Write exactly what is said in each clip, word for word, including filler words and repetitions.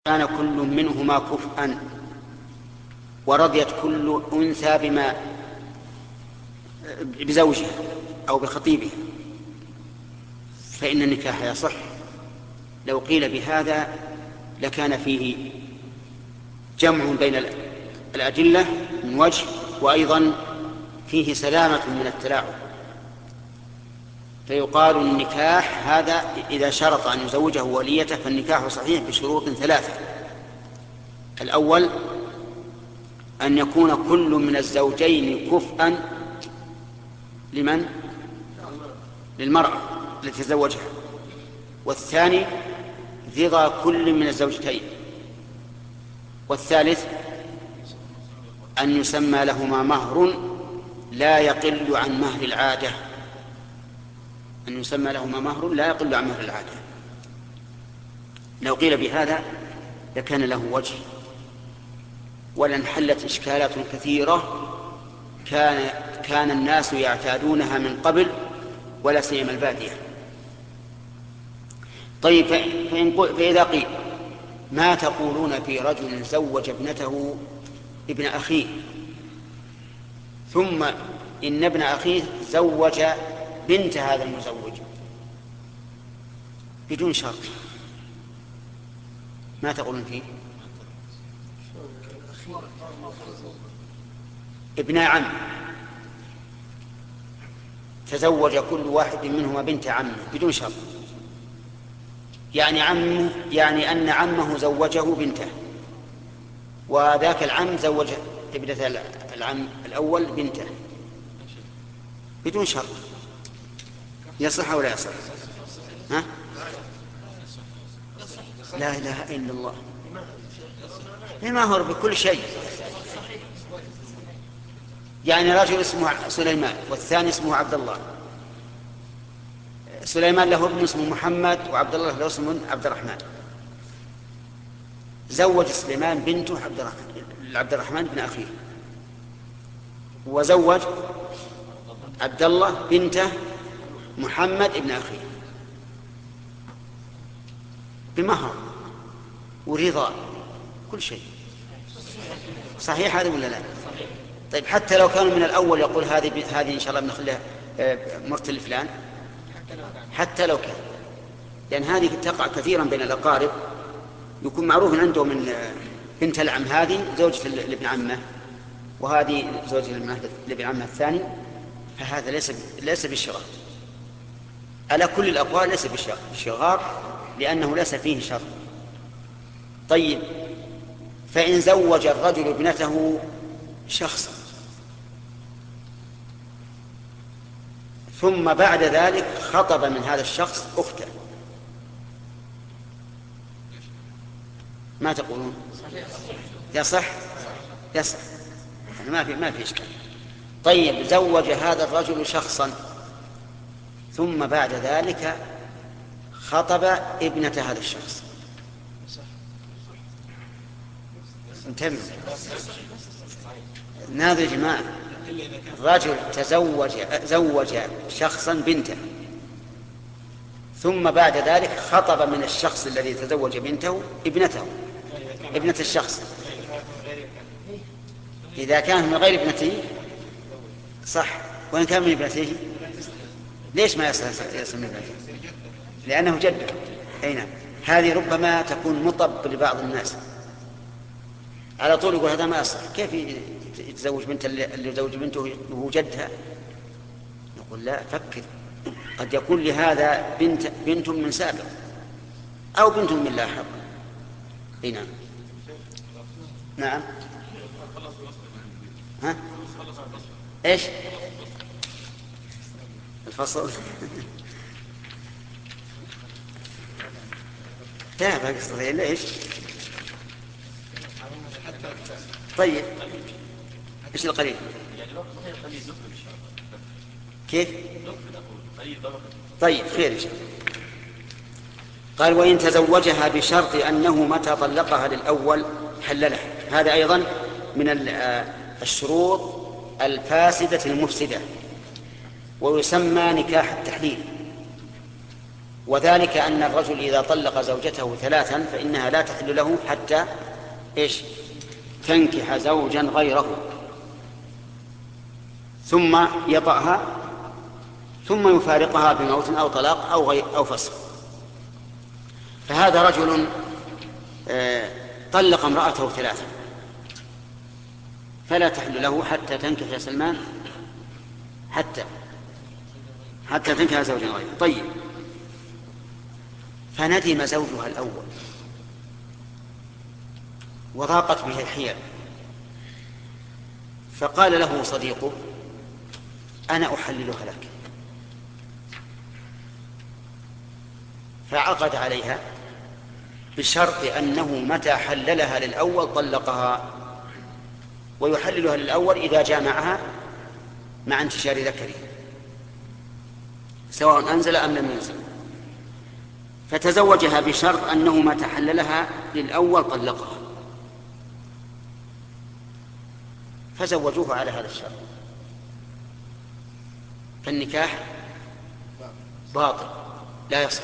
كان كل منهما كفءا ورضيت كل أنثى بما بزوجها أو بخطيبها فإن النكاح يصح. لو قيل بهذا لكان فيه جمع بين الأدلة من وجه، وأيضا فيه سلامة من التلاعب. فيقال النكاح هذا إذا شرط أن يزوجه وليته فالنكاح صحيح بشروط ثلاثة. الأول أن يكون كل من الزوجين كفءا لمن؟ للمرأة التي تزوجها. والثاني رضا كل من الزوجتين. والثالث أن يسمى لهما مهر لا يقل عن مهر العادة أن يسمى لهما مهر لا يقل عن مهر العادة. لو قيل بهذا لكان له وجه ولانحلت إشكالات كثيرة كان كان الناس يعتادونها من قبل ولا سيما البادية. طيب فإذا قيل ما تقولون في رجل زوج ابنته ابن أخيه ثم إن ابن أخيه زوج بنت هذا المزوج بدون شرط، ما تقولون فيه؟ ابن عم تزوج كل واحد منهما بنت عمه بدون شرط، يعني عمه يعني أن عمه زوجه بنته وذاك العم زوج ابنة العم الأول بنته بدون شرط، يصح ولا يصح؟ ها؟ لا إله إلا الله، ما هو بكل شيء. يعني رجل اسمه سليمان والثاني اسمه عبد الله، سليمان له ابن اسمه محمد وعبد الله له اسمه عبد الرحمن، زوج سليمان بنته عبد الرحمن بن أخيه، وزوج عبد الله بنته محمد ابن أخيه بمهر ورضا كل شيء. صحيح هذا ولا لا؟ طيب حتى لو كانوا من الأول يقول هذه هذه إن شاء الله بنخليها مرتل فلان، حتى لو كان، لأن هذه تقع كثيرا بين الأقارب، يكون معروف عنده من بنت العم هذه زوجة لابن عمه وهذه زوجة لابن عمه الثاني، فهذا ليس ليس بالشرط على كل الأقوال، ليس بالشغار لأنه ليس فيه شرط. طيب فإن زوج الرجل ابنته شخصا ثم بعد ذلك خطب من هذا الشخص أخته، ما تقولون؟ يصح؟ يصح، ما في ما في إشكال. طيب زوج هذا الرجل شخصا ثم بعد ذلك خطب ابنة هذا الشخص، انتبهوا ناظر يا جماعة، رجل تزوج زوج شخصا بنته ثم بعد ذلك خطب من الشخص الذي تزوج بنته ابنته ابنة الشخص، إذا كان من غير ابنته صح، وإن كان من ابنته ليش ما يصل من ابنته؟ لأنه جده. أي نعم، هذه ربما تكون مطب لبعض الناس على طول يقول هذا ما يصح، كيف يتزوج بنت اللي يزوج بنته وهو جدها؟ نقول لا، فكر، قد يكون لهذا بنت بنت من سابق أو بنت من لاحق. اي نعم. نعم. ها؟ ايش؟ الفصل لا بقصد ليش؟ طيب ايش القليل؟ كيف؟ طيب خير. قال وإن تزوجها بشرط أنه متى طلقها للأول حللها، هذا أيضا من الشروط الفاسدة المفسدة ويسمى نكاح التحليل. وذلك أن الرجل إذا طلق زوجته ثلاثا فإنها لا تحل له حتى إيش تنكح زوجا غيره ثم يطأها ثم يفارقها بموت أو طلاق أو, غير أو فسخ. فهذا رجل طلق امرأته ثلاثا فلا تحل له حتى تنكح يا سلمان حتى حتى تنكح زوجا غيره. طيب، فندم زوجها الأول وضاقت به الحيل، فقال له صديقه أنا أحللها لك، فعقد عليها بشرط أنه متى حللها للأول طلقها، ويحللها للأول إذا جامعها مع انتشار ذكره سواء أنزل أم لم ينزل. فتزوجها بشرط أنه متى حللها للأول طلقها، فزوجوه على هذا الشرط، فالنكاح باطل لا يصح.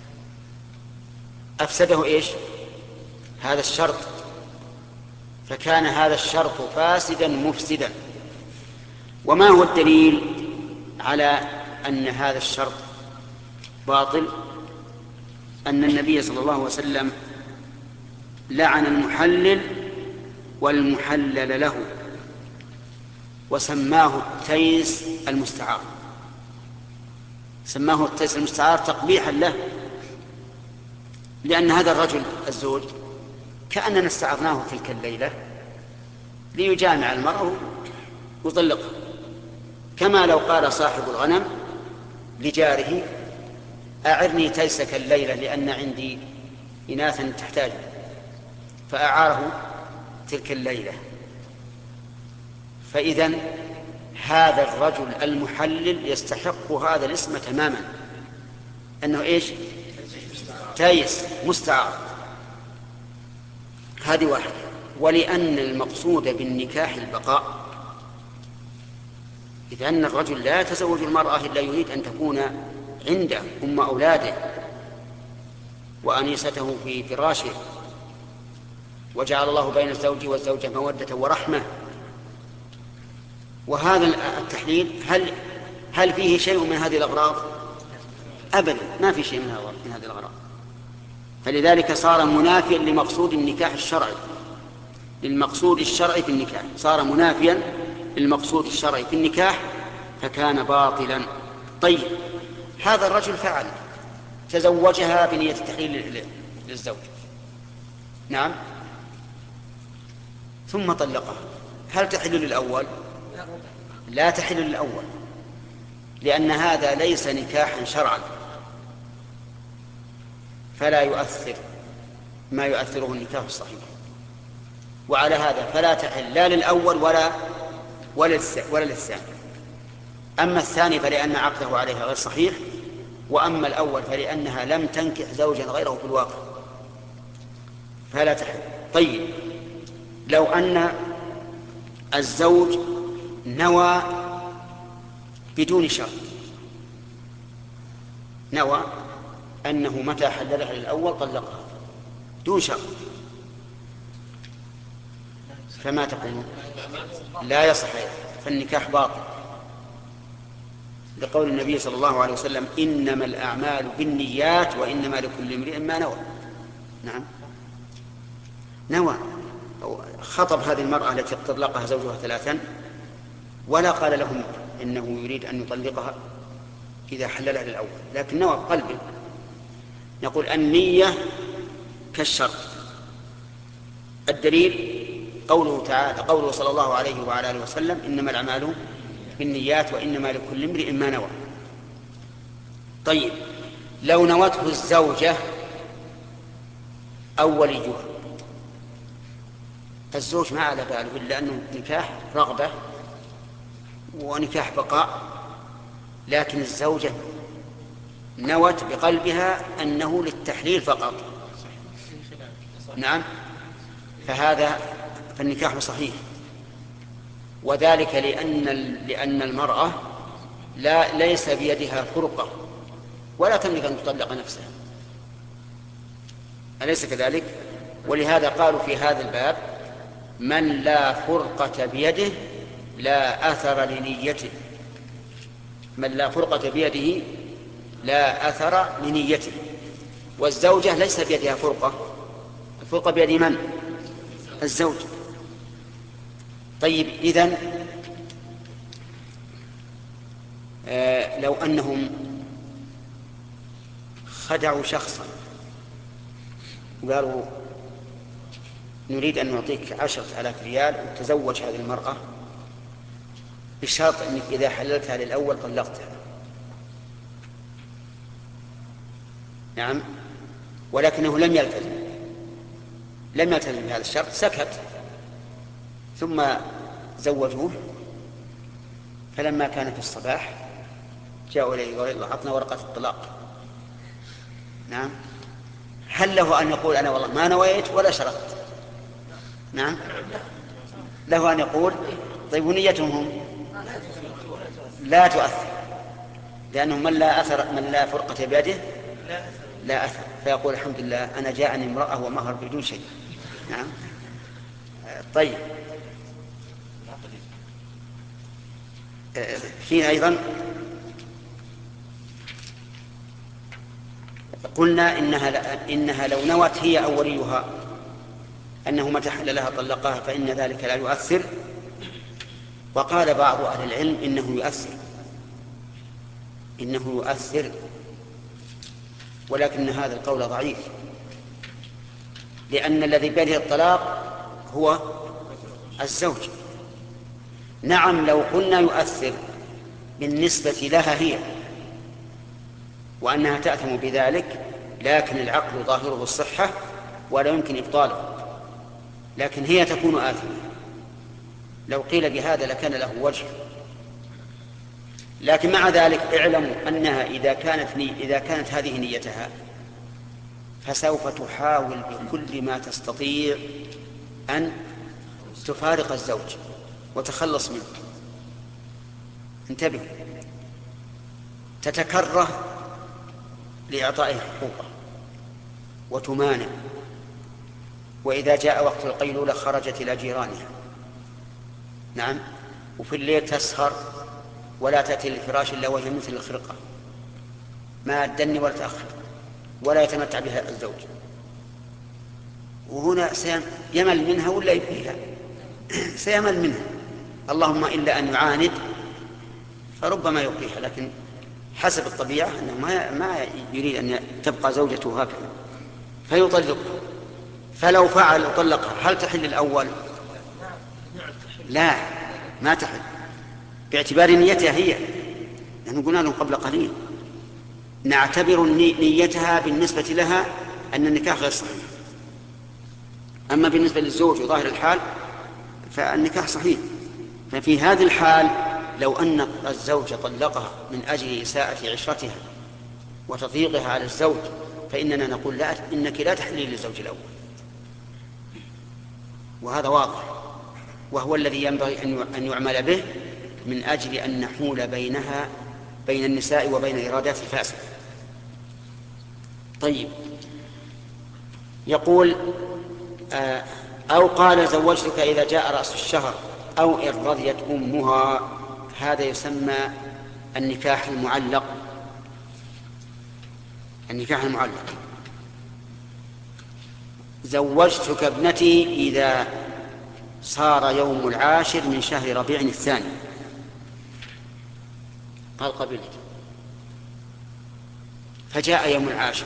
أفسده إيش؟ هذا الشرط، فكان هذا الشرط فاسدا مفسدا. وما هو الدليل على أن هذا الشرط باطل؟ أن النبي صلى الله عليه وسلم لعن المحلل والمحلل له وسماه التيس المستعار، سماه التيس المستعار تقبيحا له، لأن هذا الرجل الزوج كأننا استعرناه تلك الليلة ليجامع المرأة ويطلقها، كما لو قال صاحب الغنم لجاره أعرني تيسك الليلة لأن عندي إناثا تحتاج، فأعاره تلك الليلة. فإذن هذا الرجل المحلل يستحق هذا الاسم تماما، أنه إيش؟ تيس مستعار. هذه واحدة. ولأن المقصود بالنكاح البقاء، إذا أن الرجل لا يتزوج المرأة إلا يريد أن تكون عنده أم أولاده وأنيسته في فراشه، وجعل الله بين الزوج والزوجة مودة ورحمة. وهذا التحليل هل هل فيه شيء من هذه الأغراض؟ أبدا، ما في شيء من هذه الأغراض. فلذلك صار منافيا لمقصود النكاح الشرعي، للمقصود الشرعي في النكاح، صار منافيا للمقصود الشرعي في النكاح، فكان باطلا. طيب، هذا الرجل فعل تزوجها بنية التحليل للزوج، نعم، ثم طلقها، هل تحل للأول؟ لا تحل للأول، لأن هذا ليس نكاحا شرعا، فلا يؤثر ما يؤثره النكاح الصحيح. وعلى هذا فلا تحل لا للأول ولا ولا للثاني. أما الثاني فلأن عقده عليها غير صحيح، وأما الأول فلأنها لم تنكح زوجا غيره في الواقع، فلا تحل. طيب، لو أن الزوج نوى بدون شرط، نوى أنه متى حللها للأول طلقها دون شرط، فما تقولون؟ لا يصح، فالنكاح باطل، لقول النبي صلى الله عليه وسلم إنما الأعمال بالنيات وإنما لكل امرئ ما نوى. نعم، نوى، خطب هذه المرأة التي طلقها زوجها ثلاثا ولا قال لهم إنه يريد أن يطلقها إذا حللها للأول، لكن نوى بقلبه. نقول النية كالشرط. الدليل قوله تعالى، قوله صلى الله عليه وعلى آله وسلم إنما الأعمال بالنيات وإنما لكل امرئ ما نوى. طيب، لو نوته الزوجة أو وليها، الزوج ما على باله إلا أنه نكاح رغبة ونكاح بقاء، لكن الزوجة نوت بقلبها أنه للتحليل فقط، نعم، فهذا فالنكاح صحيح. وذلك لأن لأن المرأة لا ليس بيدها فرقة ولا تملك أن تطلق نفسها، أليس كذلك؟ ولهذا قالوا في هذا الباب: من لا فرقة بيده لا أثر لنيته. من لا فرقة بيده لا أثر لنيته. والزوجة ليس بيدها فرقة، الفرقة بيد من؟ الزوج. طيب، إذن آه لو أنهم خدعوا شخصا وقالوا: نريد أن نعطيك عشرة آلاف ريال وتزوج هذه المرأة بشرط أنك إذا حللتها للأول طلقتها. نعم، ولكنه لم يلتزم لم يلتزم بهذا الشرط، سكت، ثم زوجوه. فلما كان في الصباح جاءوا إليه وقالوا: أعطنا ورقة الطلاق. نعم، هل له أن يقول: أنا والله ما نويت ولا شرطت؟ نعم، له أن يقول. طيب، ونيتهم لا تؤثر، لأنه من لا أثر من لا فرقة بيده لا أثر، فيقول: الحمد لله أنا جاءني امرأة ومهر بدون شيء. نعم. طيب، في أيضا قلنا إنها, إنها لو نوت هي أو وليها أنه متى حل لها طلقها فإن ذلك لا يؤثر. وقال بعض أهل العلم إنه يؤثر إنه يؤثر ولكن هذا القول ضعيف، لأن الذي بيده الطلاق هو الزوج. نعم، لو قلنا يؤثر بالنسبة لها هي وأنها تأثم بذلك، لكن العقل ظاهره الصحة ولا يمكن إبطاله، لكن هي تكون آثمة. لو قيل بهذا لكان له وجه، لكن مع ذلك اعلموا أنها إذا كانت, إذا كانت هذه نيتها فسوف تحاول بكل ما تستطيع أن تفارق الزوج وتخلص منه. انتبه، تتكره لإعطائه حقوقه وتمانع، وإذا جاء وقت القيلولة خرجت إلى جيرانها. نعم، وفي الليل تسهر ولا تأتي للفراش إلا وهي مثل الخرقة، ما تدني ولا تأخر ولا يتمتع بها الزوج. وهنا سيمل منها ولا يبقيها؟ سيمل منها، اللهم إلا أن يعاند فربما يبقيها، لكن حسب الطبيعة أنه ما, ما يريد أن تبقى زوجته هكذا فيطلقها. فلو فعل وطلقها هل تحل الأول؟ لا، ما تحل باعتبار نيتها هي، لأنه قلنا لهم قبل قليل نعتبر نيتها بالنسبة لها أن النكاح غير صحيح. أما بالنسبة للزوج وظاهر الحال فالنكاح صحيح. ففي هذه الحال لو أن الزوج طلقها من أجل إساءة عشرتها وتضييقها على الزوج فإننا نقول: لا، إنك لا تحلي للزوج الأول. وهذا واضح، وهو الذي ينبغي أن يعمل به من أجل أن نحول بينها بين النساء وبين إرادات الفاسد. طيب، يقول: أو قال: زوجتك إذا جاء رأس الشهر، أو إن رضيت أمها. هذا يسمى النكاح المعلق. النكاح المعلق: زوجتك ابنتي إذا صار يوم العاشر من شهر ربيع الثاني. قال: قبلت. فجاء يوم العاشر،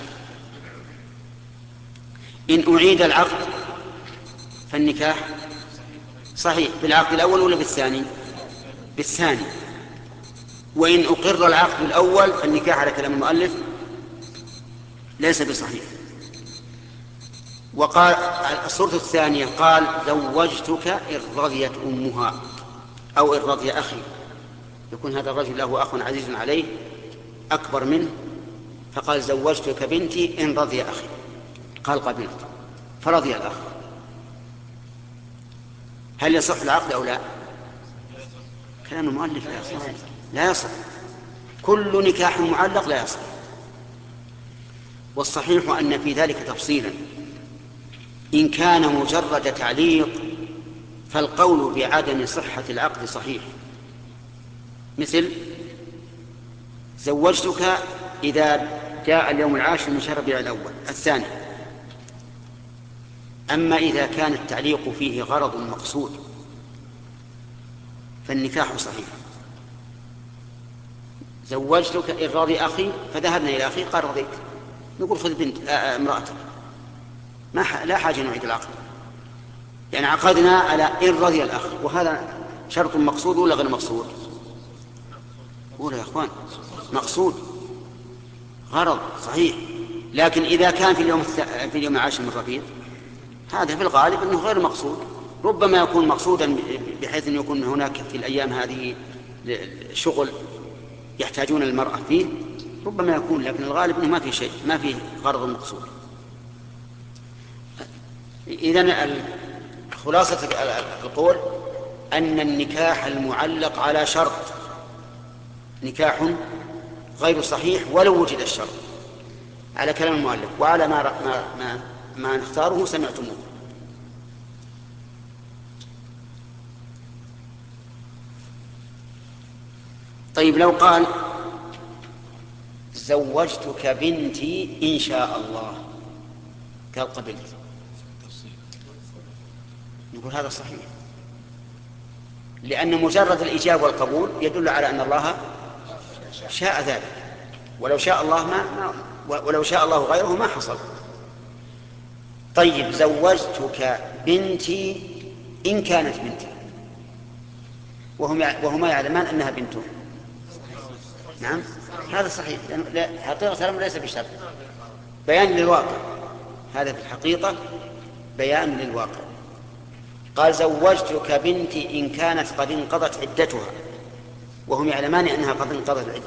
إن أعيد العقد فالنكاح صحيح بالعقد الأول ولا بالثاني؟ بالثاني. وإن أقر العقد الأول فالنكاح على كلام المؤلف ليس بصحيح. وقال الصورة الثانية: قال: زوجتك إن رضيت أمها أو إن رضي أخي. يكون هذا الرجل له أخ عزيز عليه أكبر منه، فقال: زوجتك بنتي إن رضي أخي. قال: قبلت. فرضي الأخ. هل يصح العقد أو لا؟ كلام المؤلف لا يصح. لا يصح، كل نكاح معلق لا يصح. والصحيح أن في ذلك تفصيلا. إن كان مجرد تعليق فالقول بعدم صحة العقد صحيح، مثل زوجتك إذا جاء اليوم العاشر من شهر ربيع الأول الثاني. أما إذا كان التعليق فيه غرض مقصود فالنكاح صحيح. زوجتك إن رضي أخي، فذهبنا إلى أخي قال رضيت، نقول خذ بنت امرأتك، ما ح... لا حاجة نعيد العقد، يعني عقدنا على إن رضي الأخ، وهذا شرط مقصود ولا غير مقصود؟ قول يا أخوان مقصود، غرض صحيح. لكن إذا كان في اليوم الث... في اليوم العاشر من ربيع، هذا في الغالب أنه غير مقصود. ربما يكون مقصودا بحيث أن يكون هناك في الأيام هذه شغل يحتاجون المرأة فيه، ربما يكون، لكن الغالب أنه ما في شيء، ما في غرض مقصود. إذن خلاصة القول أن النكاح المعلق على شرط نكاح غير صحيح ولو وجد الشرط، على كلام المؤلف، وعلى ما ما ما, ما نختاره سمعتموه. طيب لو قال زوجتك بنتي إن شاء الله، قال قبلت، نقول هذا صحيح، لأن مجرد الإجابة والقبول يدل على أن الله شاء ذلك، ولو شاء الله ما, ما ولو شاء الله غيره ما حصل. طيب زوجتك بنتي إن كانت بنتي، وهما يعلمان أنها بنته، نعم هذا صحيح، حقيقة الأمر ليس بشرط، بيان للواقع، هذا في الحقيقة بيان للواقع. قال زوجتك بنتي إن كانت قد انقضت عدتها، وهم يعلمان أنها قد انقضت العدة،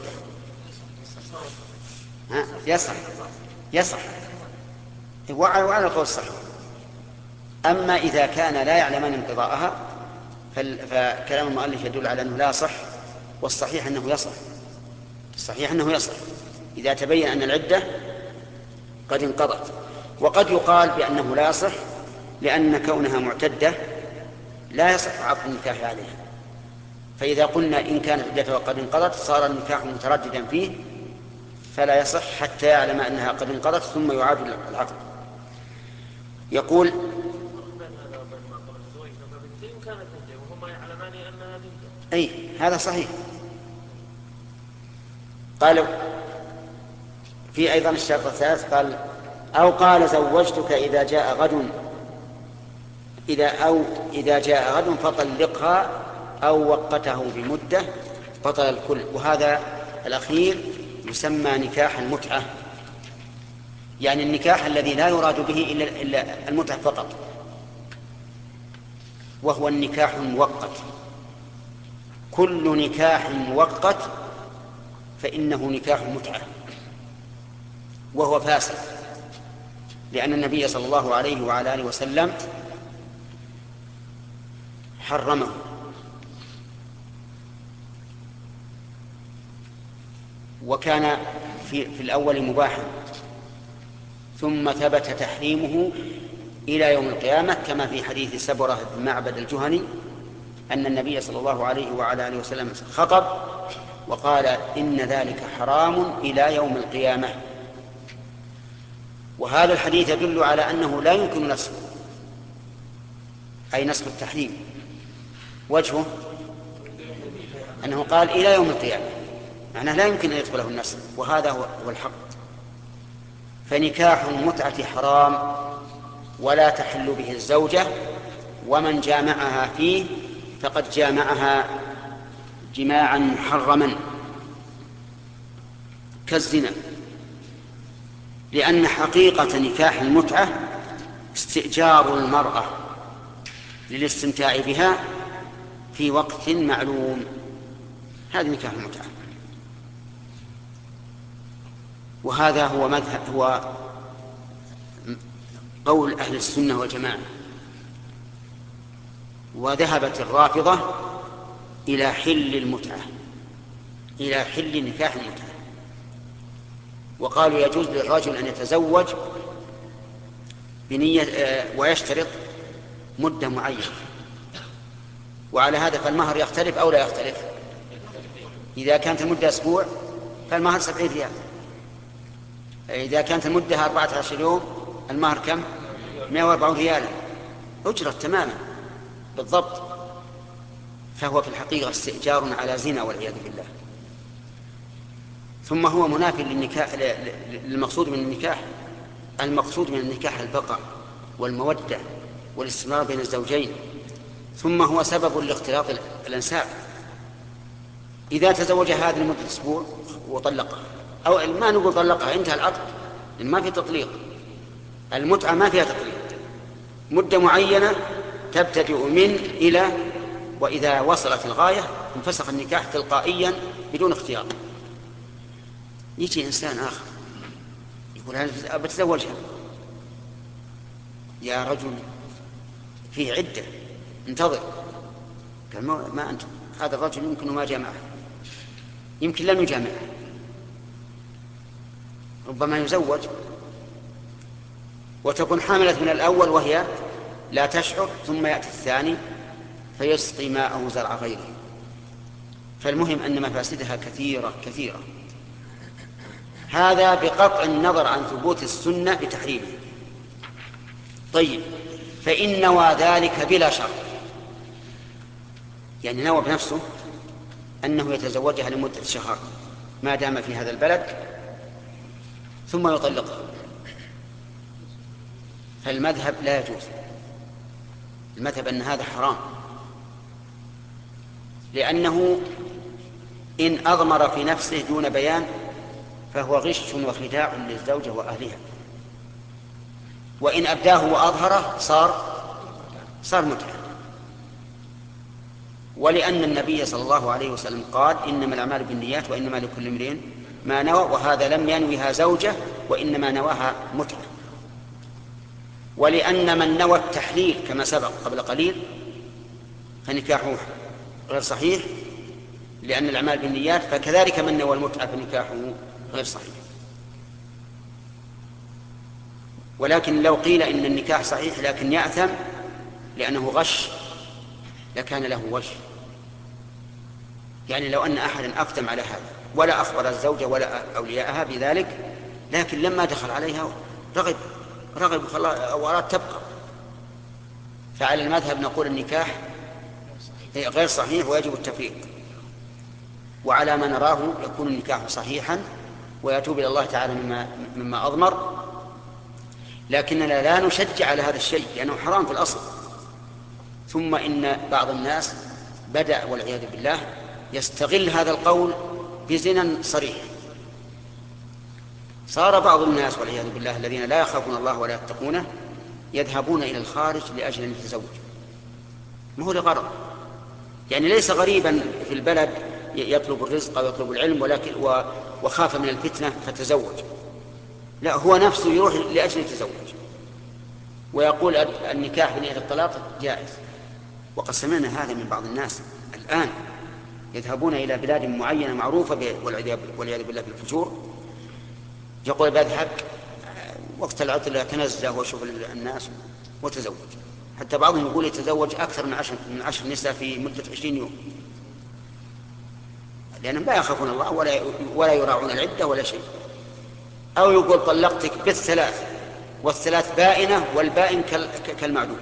ها يصح يصح وعلى القول الصحيح. أما إذا كان لا يعلمان انقضاءها فكلام المؤلف يدل على أنه لا صح، والصحيح أنه يصح، الصحيح أنه يصح إذا تبين أن العدة قد انقضت. وقد يقال بأنه لا يصح لأن كونها معتدة لا يصح عقد النكاح عليها، فإذا قلنا إن كانت عدتها قد انقضت صار النكاح مترددا فيه، فلا يصح حتى يعلم أنها قد انقضت ثم يعاد العقد. يقول أي هذا صحيح. قالوا في أيضا الشرط الثالث، قال أو قال زوجتك إذا جاء غد إذا أو إذا جاء غد فطلقها أو وقته بمدة بطل الكل. وهذا الأخير يسمى نكاح المتعة، يعني النكاح الذي لا يراد به إلا, إلا المتعة فقط، وهو النكاح المؤقت. كل نكاح مؤقت فإنه نكاح متعة وهو فاسد، لأن النبي صلى الله عليه وعلى آله وسلم حرمه. وكان في, في الأول مباحا ثم ثبت تحريمه إلى يوم القيامة، كما في حديث سبرة بن معبد الجهني أن النبي صلى الله عليه وعلى آله وسلم خطب وقال إن ذلك حرام إلى يوم القيامة. وهذا الحديث يدل على أنه لا يمكن نسخه، أي نسخ التحريم. وجهه أنه قال إلى يوم القيامة، معناه لا يمكن أن يدخله النسخ، وهذا هو الحق. فنكاح المتعة حرام ولا تحل به الزوجة، ومن جامعها فيه فقد جامعها جماعا محرما كالزنا، لأن حقيقة نكاح المتعة استئجار المرأة للاستمتاع بها في وقت معلوم، هذا نكاح المتعة. وهذا هو مذهب هو قول أهل السنة والجماعة. وذهبت الرافضة إلى حل المتعة، إلى حل نكاح المتعة، وقالوا يجوز للرجل أن يتزوج بنية ويشترط مدة معينة، وعلى هذا فالمهر يختلف أو لا يختلف. إذا كانت المدة أسبوع فالمهر سبعين ريال، إذا كانت المدة أربعة عشر يوم المهر كم؟ مئة وأربعين ريالا، أجرة تماما بالضبط. فهو في الحقيقة استئجار على زنا والعياذ بالله. ثم هو منافي للنكاح، للمقصود من النكاح. المقصود من النكاح البقاء والمودة والاستمرار بين الزوجين، ثم هو سبب لاختلاط الأنساب. إذا تزوج هذا لمدة أسبوع وطلقها، أو ما نقول طلقها، انتهى العقد، ما في تطليق. المتعة ما فيها تطليق، مدة معينة تبتدئ من إلى، وإذا وصلت الغاية انفسخ النكاح تلقائيا بدون اختيار. يجي إنسان آخر يقول أنا بتزوجها، يا رجل فيه عدة انتظر. قال ما أنت، هذا الرجل يمكن ما جامعها، يمكن لم يجامعها، ربما يزوج وتكون حاملة من الأول وهي لا تشعر، ثم يأتي الثاني فيسقي ماءه زرع غيره. فالمهم أن مفاسدها كثيرة كثيرة. هذا بقطع النظر عن ثبوت السنة بتحريمه. طيب، فإن نوى ذلك بلا شرط، يعني نوى بنفسه أنه يتزوجها لمدة شهر ما دام في هذا البلد ثم يطلقها، فالمذهب لا يجوز. المذهب أن هذا حرام، لأنه إن أضمر في نفسه دون بيان فهو غش وخداع للزوجة وأهلها، وإن أبداه وأظهره صار صار متعة. ولأن النبي صلى الله عليه وسلم قال إنما الأعمال بالنيات وإنما لكل امرئ ما نوى، وهذا لم ينوها زوجة وإنما نواها متعة. ولأن من نوى التحليل كما سبق قبل قليل فنكاحه غير صحيح لأن الأعمال بالنيات، فكذلك من نوى المتعة فنكاحه غير صحيح. ولكن لو قيل إن النكاح صحيح لكن يأثم لأنه غش لكان له وجه. يعني لو أن أحدا أقدم على هذا ولا أخبر الزوجة ولا أولياءها بذلك، لكن لما دخل عليها رغب رغب وأراد تبقى، فعلى المذهب نقول النكاح غير صحيح ويجب التفريق. وعلى ما نراه يكون النكاح صحيحا ويتوب إلى الله تعالى مما, مما أضمر، لكننا لا نشجع على هذا الشيء لأنه حرام في الأصل. ثم إن بعض الناس بدأ والعياذ بالله يستغل هذا القول بزنا صريح. صار بعض الناس والعياذ بالله الذين لا يخافون الله ولا يتقونه يذهبون إلى الخارج لأجل أن يتزوجوا، ما هو لغرض، يعني ليس غريبا في البلد يطلب الرزق أو يطلب العلم ولكن وخاف من الفتنة فتزوج، لا، هو نفسه يروح لأجل يتزوج ويقول النكاح بنية الطلاق جائز. وقد سمعنا هذا من بعض الناس الآن يذهبون إلى بلاد معينة معروفة والعياذ بالله بالفجور، يقول بذهب وقت العطلة أتنزه وأشوف الناس وتزوج. حتى بعضهم يقول يتزوج أكثر من عشر, من عشر نساء في مدة عشرين يوم، لأنهم لا يخافون الله ولا, ولا يراعون العدة ولا شيء. أو يقول طلقتك بالثلاث والثلاث بائنة والبائن كالمعدوم،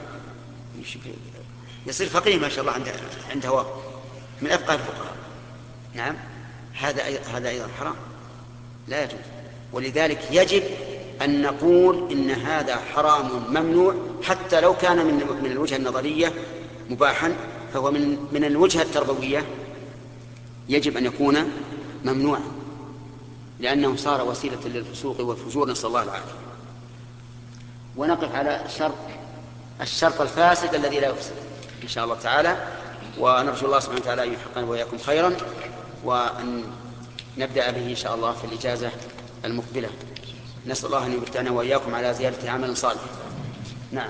يصير فقيه ما شاء الله عند عند هو من أفقه الفقهاء. نعم، هذا هذا أيضا حرام لا يجوز. ولذلك يجب أن نقول إن هذا حرام ممنوع، حتى لو كان من من الوجهة النظرية مباحا فهو من من الوجهة التربوية يجب أن يكون ممنوعا، لأنه صار وسيلة للفسوق والفجور، نسأل الله العافية. ونقف على الشرط الشرط الفاسد الذي لا يفسد إن شاء الله تعالى، ونرجو الله سبحانه وتعالى أن يحققنا وإياكم خيرا، وأن نبدأ به إن شاء الله في الإجازة المقبلة. نسأل الله أن يمتعنا وإياكم على زيادة عمل صالح. نعم.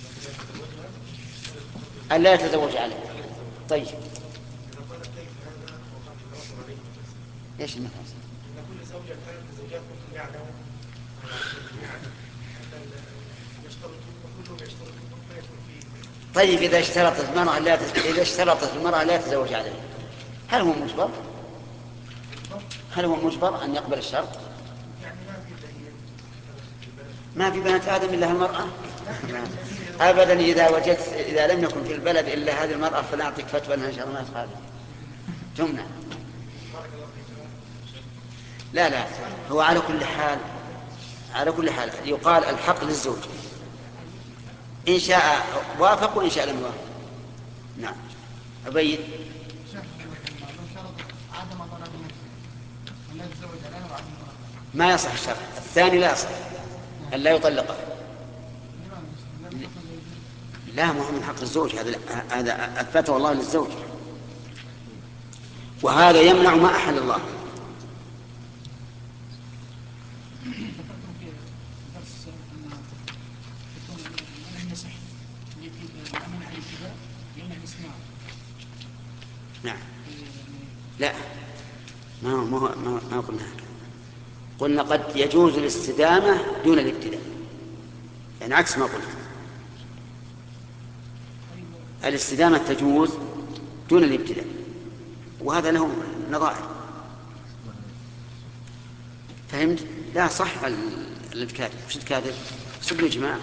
ألا يتزوج عليه. طيب ايش المثل؟ ان كل زوجة كانت زوجات ممكن يعلموا يشترطون وكلهم يشترطون فيكون فيه. طيب إذا اشترطت المرأة لا تز... إذا اشترطت المرأة لا تتزوج عليه، هل هو مجبر؟ هل هو مجبر أن يقبل الشرط؟ يعني ما في دليل. ما في بنات آدم إلا المرأة؟ أبدا. إذا وجدت إذا لم يكن في البلد إلا هذه المرأة فنعطيك فتوى أنها إن شاء الله ما تخالف، تمنع. لا لا، هو على كل حال على كل حال يقال الحق للزوج، إن شاء وافق وإن شاء لم يوافق. نعم. أبين ما يصح الشرط الثاني، لا يصح أن لا يطلقه. لا، ما هو من حق الزوج، هذا هذا أثبته الله للزوج، وهذا يمنع ما أحل الله. نعم. لا، ما ما ما, ما قلنا هكذا. قلنا قد يجوز الاستدامة دون الابتداء، يعني عكس ما قلت. الاستدامة تجوز دون الابتداء، وهذا له نظائر. فهمت؟ لا صح الكاتب. وش الكاتب؟ سبني جماعة.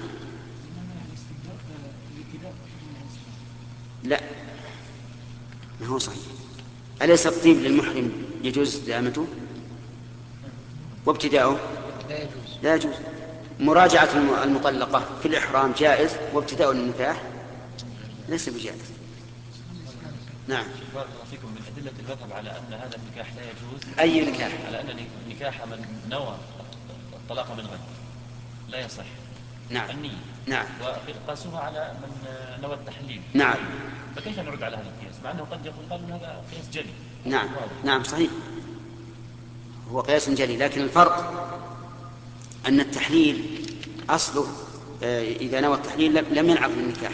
لا، ما هو صحيح. أليس الطيب للمحرم يجوز استدامته وابتداؤه؟ لا يجوز. مراجعة المطلقة في الإحرام جائز، وابتداء النكاح ليس بجائز. نعم. بارك الله فيكم. من أدلة المذهب على أن هذا النكاح لا يجوز، أي نكاح؟ على أن نكاح من نوى الطلاق من غير لا يصح. نعم. النية. نعم. وقاسوها على من نوى التحليل. نعم. فكيف نرد على هذا القياس مع أنه قد يقول قال هذا قياس جلي؟ نعم. نعم صحيح، هو قياس جلي، لكن الفرق أن التحليل أصله إذا نوى التحليل لم ينعقد النكاح،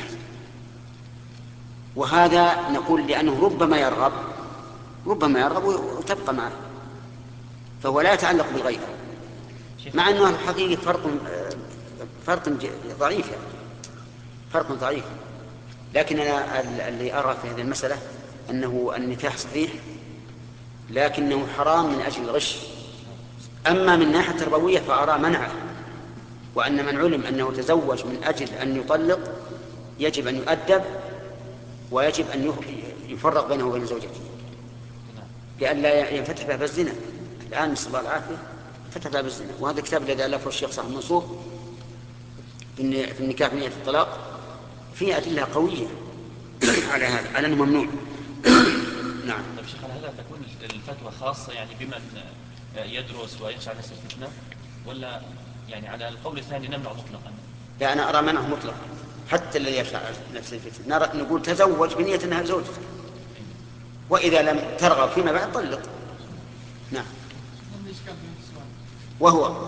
وهذا نقول لأنه ربما يرغب ربما يرغب وتبقى معه، فهو لا يتعلق بالغير، مع أنه الحقيقة فرق فرق ضعيف يعني. فرق ضعيف. لكن أنا اللي أرى في هذه المسألة أنه النكاح صحيح، لكنه حرام من أجل الغش. أما من ناحية تربوية فأرى منعه، وأن من علم أنه تزوج من أجل أن يطلق يجب أن يؤدب، ويجب أن يفرق بينه وبين زوجته، لئلا ينفتح باب الزنا. الآن نسأل الله العافية فتح باب الزنا. وهذا الكتاب الذي ألفه الشيخ صالح منصور في النكاح بنية الطلاق فيه أدلة قوية على هذا، على أنه ممنوع. نعم. طيب شيخ، هذا تكون الفتوى خاصة يعني بمن يدرس ويخشى على نفس الفتنة، ولا يعني على القول الثاني نمنع مطلقا؟ لا، أنا أرى منعه مطلقا، حتى الذي يخشى على نفس الفتنة نرى نقول تزوج بنية أنها زوجته، وإذا لم ترغب فيما بعد طلق. نعم. وهو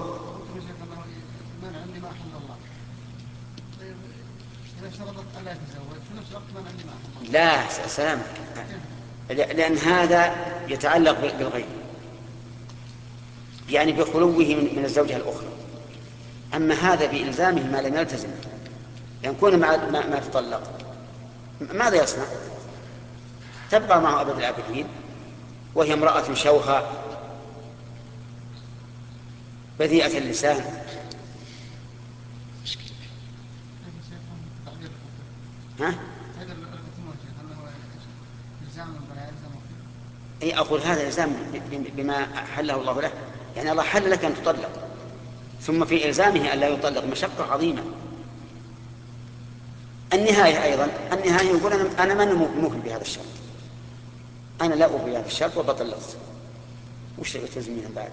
لا سلام، لأن هذا يتعلق بالغير، يعني بخلوه من الزوجة الأخرى. أما هذا بإلزامه ما لم يلتزم، يكون مع ما تطلق ماذا يصنع؟ تبقى معه أبد الآبدين، وهي امرأة شوخة بذيئة اللسان. ها؟ أي أقول هذا إلزام بما حله الله له، يعني الله حل لك أن تطلق، ثم في إلزامه أن لا يطلق مشقة عظيمة. النهاية أيضا النهاية يقول أنا أنا من موفي بهذا الشرط، أنا لا أوفي بهذا الشرط وبطلقت، وش تلزمين بعد؟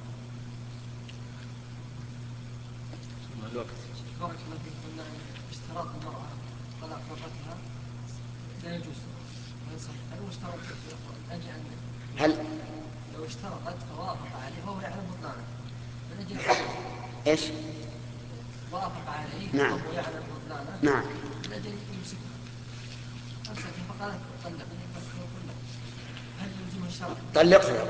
الوقت. اشتراط المرأة طلاق زوجتها لا يجوز، هل اشترط أجل هل لو اشترطت فوافق عليه وهو يعلم بطلانه؟ ايش؟ وافق عليه نعم. وهو يعلم بطلانه لا لا نعم. الذي يمسكها أمسكها فقالت طلق كله هل يلزم الشرع؟ طلقها.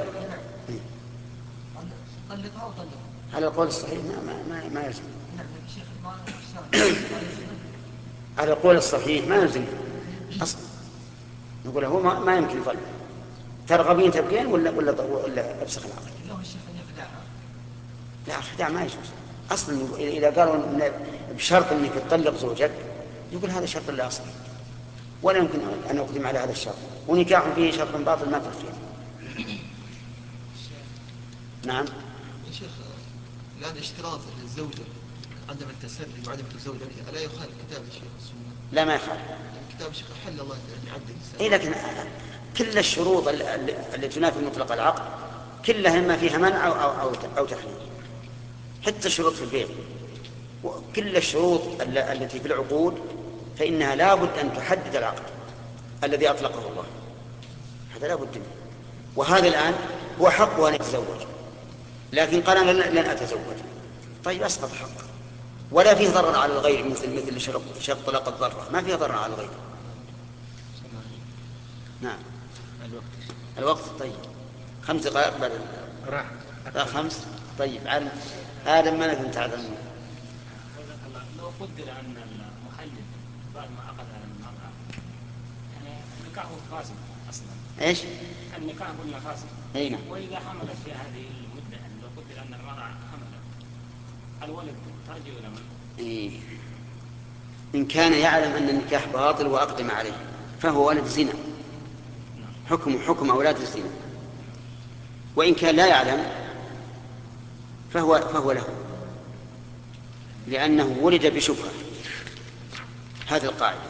طلقها أو طلقها؟ على القول الصحيح ما ما ما, ما يلزم. نعم يا شيخ ما الشرع على القول الصحيح ما يلزم أصلا. نقول هو ما, ما يمكن يطلق. ترغبين تبقين ولا ولا ولا ابسخ العقل. له الشيخ ان يخدعها. لا الخداع ما يجوز اصلا. اذا قالوا بشرط انك تطلق زوجك يقول هذا شرط لا اصل ولا يمكن ان اقدم على هذا الشرط ونكاح فيه شرط باطل ما في خير. نعم يا شيخ الان اشتراط للزوجه عندما تسلم وعدم الزوجه الا يخالف كتاب الشيخ السنه؟ لا ما يخالف. كتاب الشيخ حل الله يعدل. اي لكن كل الشروط التي تنافي مطلق العقد كلها اما فيها منع او او او, أو تحريم. حتى الشروط في البيع وكل الشروط التي في العقود فانها لا بد ان تحدد العقد الذي اطلقه الله. هذا لا بد منه. وهذا الان هو حقه ان يتزوج لكن قال انا لن اتزوج. طيب اسقط حقه ولا فيه ضرر على الغير مثل مثل شرط شرط طلاق الضرر ما فيه ضرر على الغير. نعم الوقت الوقت طيب خمس دقائق بعد راح لا خمس. طيب عالم آدم ما نكون تعلم. لو قدر أن المحلل بعد ما عقد على المرأة يعني النكاح فاسد أصلا. إيش؟ النكاح قلنا فاسد. أي نعم. وإذا حملت في هذه المدة يعني لو قدر أن المرأة حملت الولد ترجع إلى من؟ إيه. إن كان يعلم أن النكاح باطل وأقدم عليه فهو ولد زنا حكم حكم أولاد الزنا. وإن كان لا يعلم فهو فهو له لأنه ولد بشبهة. هذه القاعدة.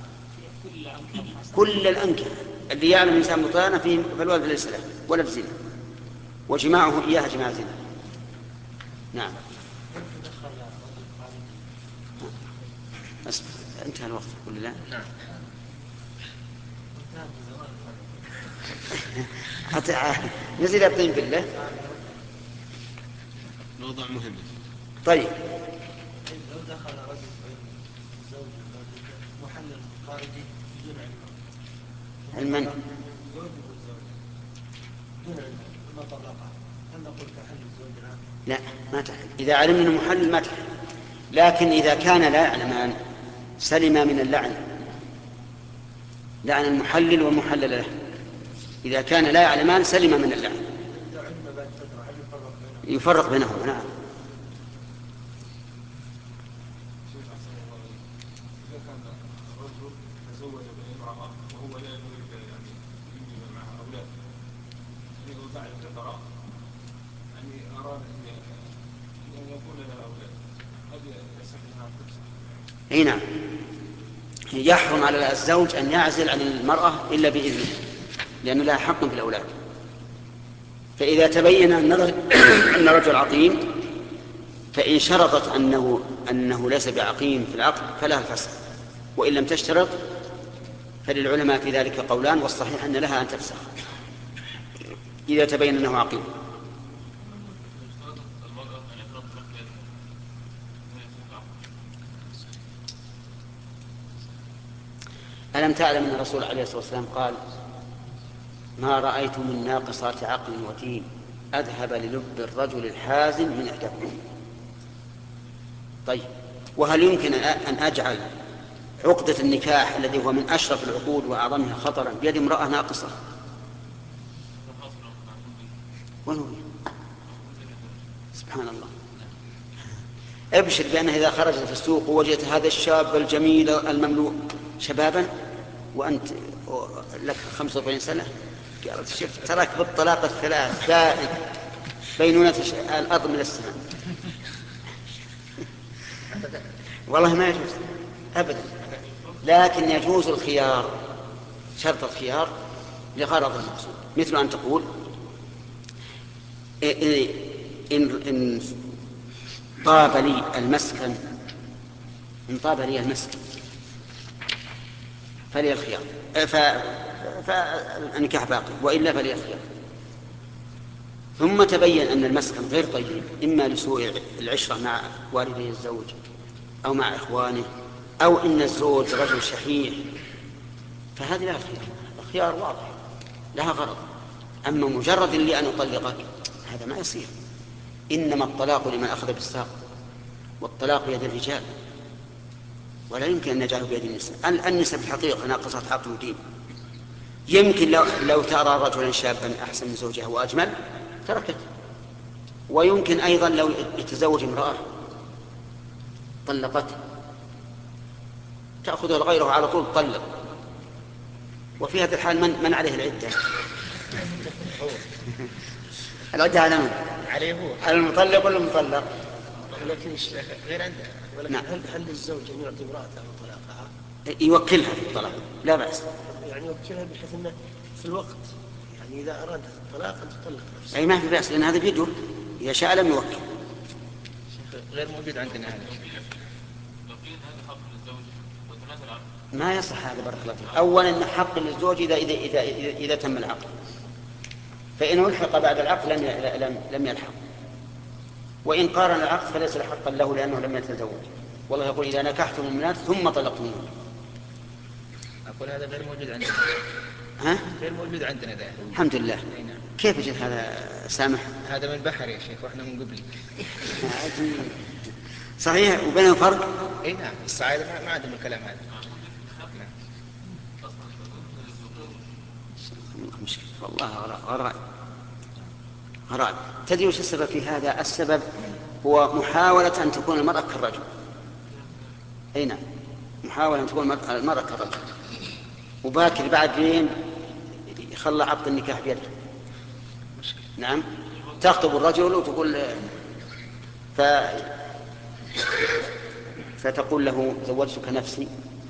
كل الأنكحة اللي يعلم الإنسان بطلانه فالولد ليس له ولد زنا وجماعه إياها جماع زنا. نعم. بس انتهى الوقت ولا لا؟ نعم. حتى نزل الطين بالله. موضوع مهم. طيب لو دخل رجل بين الزوج محلل خارجي بدون علم علما يوجب الزوج دون علم ما طلقها هل نقول كحل الزوج الآن؟ لا ما تحل. إذا علمنا أنه محلل ما تحل. لكن إذا كان لا يعلمان سلم من اللعن. لعن المحلل والمحلل له. إذا كان لا يعلمان سلم من اللعن. إذا علم بعد فترة هل يفرق بينهم؟ يفرق بينهم. نعم. إذا كان الرجل تزوج بامرأة وهو لا يريد يعني ينجب معها أولاد يعني بعد فترة يعني أراد أن يكون لها أولاد هل يصح لها أن تفسخ؟ أي نعم. يحرم على الزوج أن يعزل عن المرأة إلا بإذنه لأنه لها حق في الأولاد. فإذا تبين أن رجل عقيم فإن شرطت أنه, أنه ليس بعقيم في العقد فلها الفسخ وإن لم تشترط فللعلماء في ذلك قولان والصحيح أن لها أن تفسخ إذا تبين أنه عقيم. ألم تعلم أن الرسول عليه الصلاة والسلام قال ما رأيت من ناقصات عقل ودين أذهب للب الرجل الحازم من إحداكم. طيب وهل يمكن أن أجعل عقدة النكاح الذي هو من أشرف العقود وأعظمها خطرا بيد امرأة ناقصة؟ سبحان الله. ابشر بأنه إذا خرجت في السوق ووجدت هذا الشاب الجميل المملوء شبابا وأنت لك خمسة وأربعين سنة قالت شفت تراك بالطلاق الثلاث دائم بينونة الأرض من السماء. والله ما يجوز أبدا. لكن يجوز الخيار شرط الخيار لغرض المقصود مثل أن تقول إن, إن طاب لي المسكن إن طاب لي المسكن فلي الخيار فالنكاح باقي وإلا فلي الخيار. ثم تبين أن المسكن غير طيب إما لسوء العشرة مع والدي الزوج أو مع إخوانه أو إن الزوج رجل شحيح فهذه لها خيار، الخيار واضح لها غرض. أما مجرد لي أن أطلقك هذا ما يصير. إنما الطلاق لمن أخذ بالساق، والطلاق بيد الرجال ولا يمكن أن نجعله بيد النساء. النساء بالحقيقة ناقصة عقل ودين. يمكن لو, لو ترى رجلا شابا أحسن من زوجها وأجمل تركت، ويمكن أيضا لو يتزوج امرأة طلقته تأخذه غيره على طول طلق، وفي هذا الحال من, من عليه العدة؟ العدة على من؟ عليه هو، على المطلق ولا المطلق؟ لكن غير عنده. ولكن نعم. هل هل للزوج ان يعطي امراته طلاقها؟ يوكلها في الطلاق لا بأس. يعني يوكلها بحيث انه في الوقت، يعني اذا ارادت الطلاق ان تطلق نفسها. أي ما في بأس، لأن هذا بيده، إذا شاء لم يوكل. غير موجود عندنا هذا. ما يصح هذا بارك الله فيك. أولا إن حق للزوج إذا إذا إذا إذا, إذا تم العقد، فإن ألحق بعد العقد لم لم لم يلحق، وإن قارن العقد فليس حقا له لأنه لم يتزوج. والله يقول إذا نكحتم المؤمنات ثم طلقتموهن. أقول هذا غير موجود عندنا. ها؟ غير موجود عندنا ذا. الحمد لله. كيف جد هذا سامح؟ هذا من بحر يا شيخ وإحنا من قبلي. صحيح وبينهم فرق؟ اي نعم، الصعايدة ما عندهم الكلام هذا. مشكلة والله غرائب غرائب. تدري وش السبب في هذا؟ السبب هو محاولة أن تكون المرأة كالرجل. أي نعم، محاولة أن تكون المرأة كالرجل، وباكر بعد لين يخلى عقد النكاح بيده. نعم، تخطب الرجل وتقول ف... فتقول له زوجتك نفسي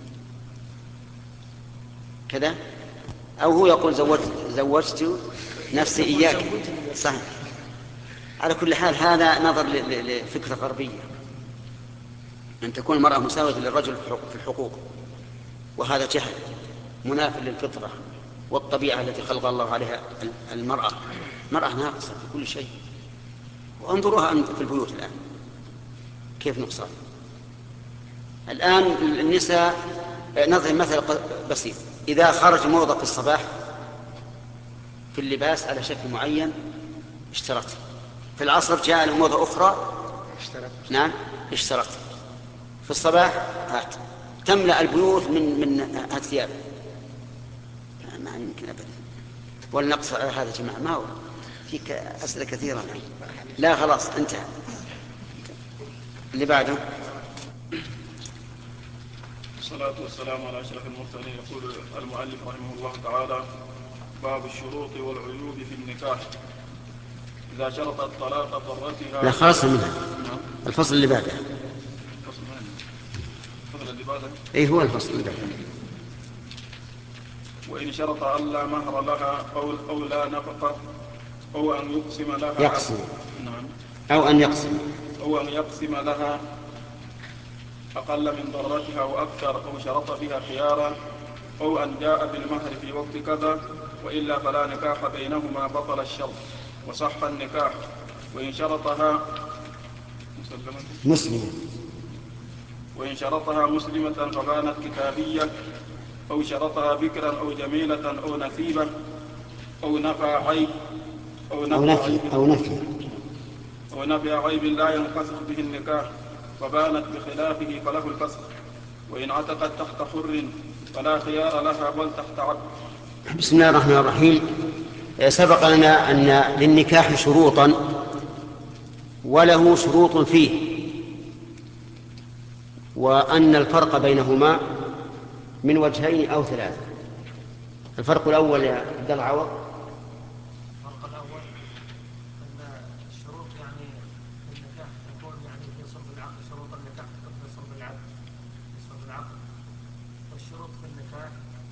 كذا، أو هو يقول زوجت زوجت نفسي إياك. صحيح. على كل حال هذا نظر لفكرة غربية، أن تكون المرأة مساوية للرجل في الحقوق، وهذا جهل مناف للفطرة والطبيعة التي خلق الله عليها المرأة. المرأة ناقصة في كل شيء، وانظروها في البيوت الآن كيف نقصان. الآن النساء نضرب مثل بسيط، إذا خرج موضة في الصباح في اللباس على شكل معين اشترت، في العصر جاء له موضة أخرى اشترت. نعم اشترت. في الصباح هات تملأ البيوت من من الثياب، ما يمكن أبدا. والنقص على هذا جماعة ما هو فيك أسئلة كثيرة. لا خلاص انتهى. اللي بعده. والصلاة والسلام على أشرف المرسلين. يقول المؤلف رحمه الله تعالى: باب الشروط والعيوب في النكاح. إذا شرط الطلاق ضرتها. لا خلاص منها. الفصل اللي بعده. الفصل اللي بعده. أي هو الفصل اللي بعده. وإن شرط ألا مهر لها أو أو لا نفقة أو أن يقسم لها. يقسم. نعم. أو أن يقسم. أو أن يقسم لها أقل من ضرتها أو أكثر، أو شرط فيها خيارا، أو أن جاء بالمهر في وقت كذا، وإلا فلا نكاح بينهما بطل الشرط وصح النكاح. وإن شرطها مسلمة وإن شرطها مسلمة فبانت كتابية، أو شرطها بكرا أو جميلة أو نسيبة، أو نفى عيب أو نفي أو نفي أو نفي عيب لا ينفسخ به النكاح وبانت بخلافه فله الفسخ. وإن عتقت تحت حر فلا خيار لها بل تحت عبد. بسم الله الرحمن الرحيم. سبق لنا أن للنكاح شروطا وله شروط فيه، وأن الفرق بينهما من وجهين أو ثلاثة. الفرق الأول يا عبد الله عوض. الفرق الأول أن الشروط يعني النكاح تكون يعني في صلب العقد، شروط النكاح تكون في صلب العقد في صلب العقد والشروط في النكاح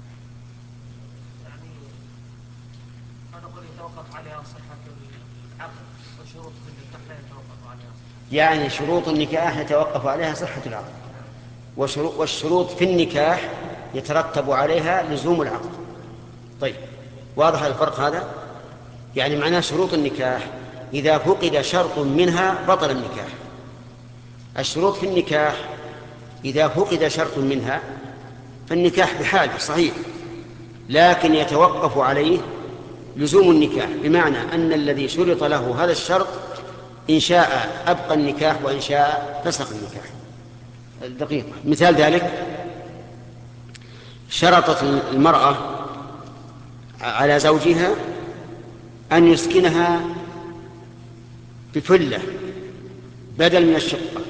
يعني أنا أقول يتوقف عليها صحة العقد، والشروط في النكاح لا يتوقف عليها. يعني شروط النكاح يتوقف عليها صحة العقد، والشروط في النكاح يترتب عليها لزوم العقد. طيب واضح الفرق هذا؟ يعني معناه شروط النكاح إذا فقد شرط منها بطل النكاح. الشروط في النكاح إذا فقد شرط منها فالنكاح بحاله صحيح، لكن يتوقف عليه لزوم النكاح، بمعنى أن الذي شرط له هذا الشرط إن شاء أبقى النكاح وإن شاء فسخ النكاح. دقيقة. مثال ذلك: شرطت المرأة على زوجها أن يسكنها بفلة بدل من الشقة.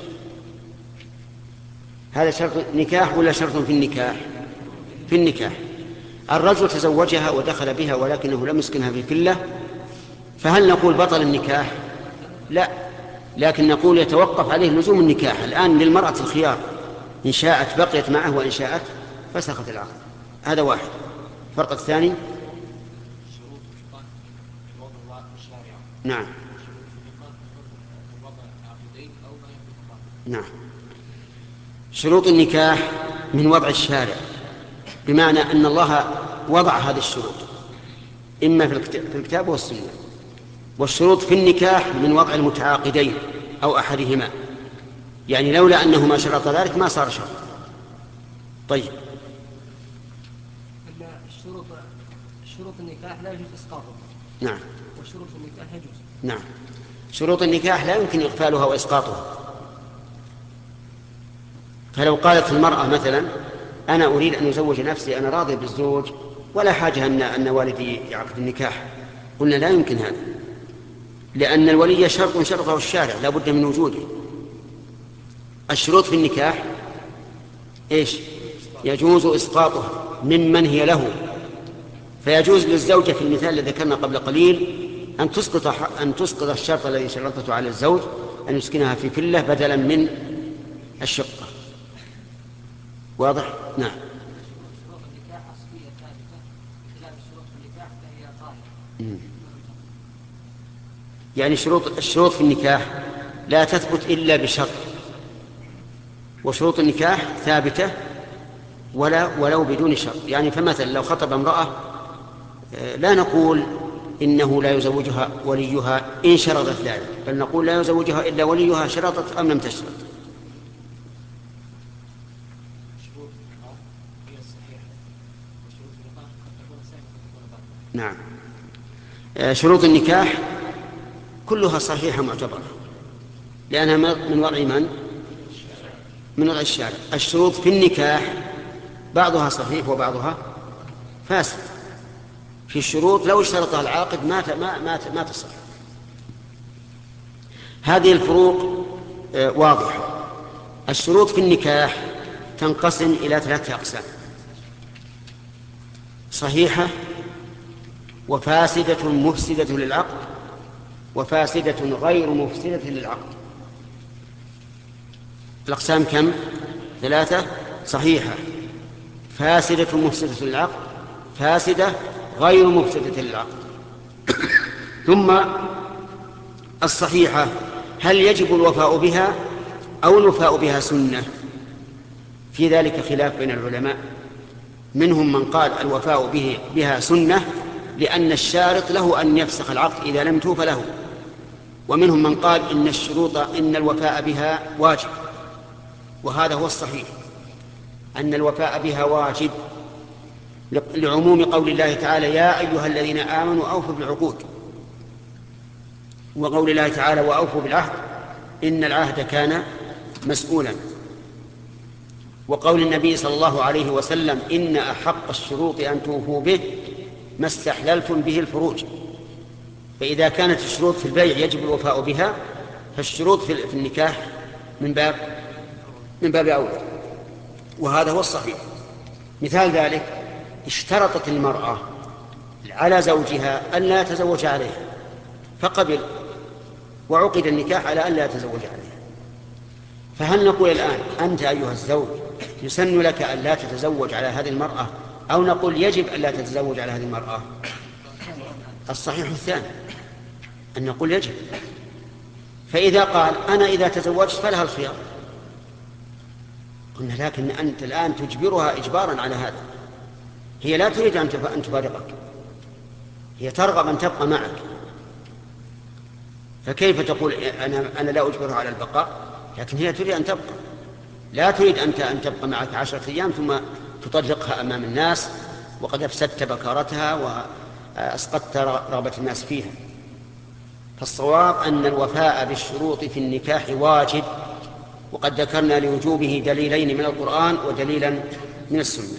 هذا شرط نكاح ولا شرط في النكاح؟ في النكاح. الرجل تزوجها ودخل بها ولكنه لم يسكنها في فلة، فهل نقول بطل النكاح؟ لا، لكن نقول يتوقف عليه لزوم النكاح. الآن للمرأة الخيار، إن شاءت بقيت معه وإن شاءت فسخت العقد. هذا واحد. الفرق الثاني: نعم نعم شروط النكاح من وضع الشارع، بمعنى أن الله وضع هذه الشروط إما في الكتاب والسنة، والشروط في النكاح من وضع المتعاقدين أو أحدهما، يعني لولا أنه ما شرط ذلك ما صار شرط. طيب، الشروط شروط النكاح لا يجوز إسقاطها. نعم. وشروط النكاح يجوز. نعم. شروط النكاح لا يمكن إغفالها وإسقاطها. فلو قالت المرأة مثلا: أنا أريد أن أزوج نفسي، أنا راضي بالزوج ولا حاجة أن أن والدي يعقد النكاح، قلنا لا يمكن هذا، لأن الولي شرط شرطه الشارع لا بد من وجوده. الشروط في النكاح إيش؟ يجوز إسقاطها ممن هي له، فيجوز للزوجة في المثال الذي ذكرنا قبل قليل أن تسقط أن تسقط الشرط الذي شرطته على الزوج أن يسكنها في فلة بدلا من الشقة. واضح؟ نعم. شروط النكاح أصلية ثابتة، خلاف شروط النكاح فهي طاهرة. يعني شروط الشروط في النكاح لا تثبت إلا بشرط، وشروط النكاح ثابتة ولا ولو بدون شرط. يعني فمثلا لو خطب امرأة لا نقول إنه لا يزوجها وليها إن شرطت ذلك، بل نقول لا يزوجها إلا وليها شرطت أم لم تشرط. نعم. شروط النكاح كلها صحيحة معتبرة، لأنها من وضع من؟ من وضع الشارع. الشروط في النكاح بعضها صحيح وبعضها فاسد. في الشروط لو اشترطها العاقد ما ما ما, ما تصح. هذه الفروق واضحة. الشروط في النكاح تنقسم إلى ثلاثة أقسام: صحيحة، وفاسدة مفسدة للعقد، وفاسدة غير مفسدة للعقد. الأقسام كم؟ ثلاثة: صحيحة، فاسدة مفسدة للعقد، فاسدة غير مفسدة للعقد. ثم الصحيحة هل يجب الوفاء بها أو الوفاء بها سنة؟ في ذلك خلاف بين العلماء، منهم من قال الوفاء به بها سنة لأن الشارط له أن يفسخ العقد إذا لم توف له، ومنهم من قال إن الشروط إن الوفاء بها واجب، وهذا هو الصحيح أن الوفاء بها واجب لعموم قول الله تعالى: يا أيها الذين آمنوا أوفوا بالعقود، وقول الله تعالى: وأوفوا بالعهد إن العهد كان مسؤولا، وقول النبي صلى الله عليه وسلم: إن أحق الشروط أن توفوا به ما استحللتم به الفروج. فإذا كانت الشروط في البيع يجب الوفاء بها، فالشروط في النكاح من باب من باب أولى، وهذا هو الصحيح. مثال ذلك: اشترطت المرأة على زوجها أن لا يتزوج عليها فقبل، وعقد النكاح على أن لا يتزوج عليها، فهل نقول الآن أنت أيها الزوج يسن لك أن لا تتزوج على هذه المرأة، أو نقول يجب أن لا تتزوج على هذه المرأة؟ الصحيح الثاني، أن نقول يجب. فإذا قال أنا إذا تزوجت فلها الخيار، قلنا لكن أنت الآن تجبرها إجبارا على هذا، هي لا تريد أن تفارقك، هي ترغب أن تبقى معك، فكيف تقول أنا, أنا لا أجبرها على البقاء، لكن هي تريد أن تبقى. لا تريد أنت أن تبقى معك عشرة أيام ثم تطلقها أمام الناس وقد أفسدت بكارتها وأسقطت رغبة الناس فيها. فالصواب أن الوفاء بالشروط في النكاح واجب، وقد ذكرنا لوجوبه دليلين من القرآن ودليلا من السنة.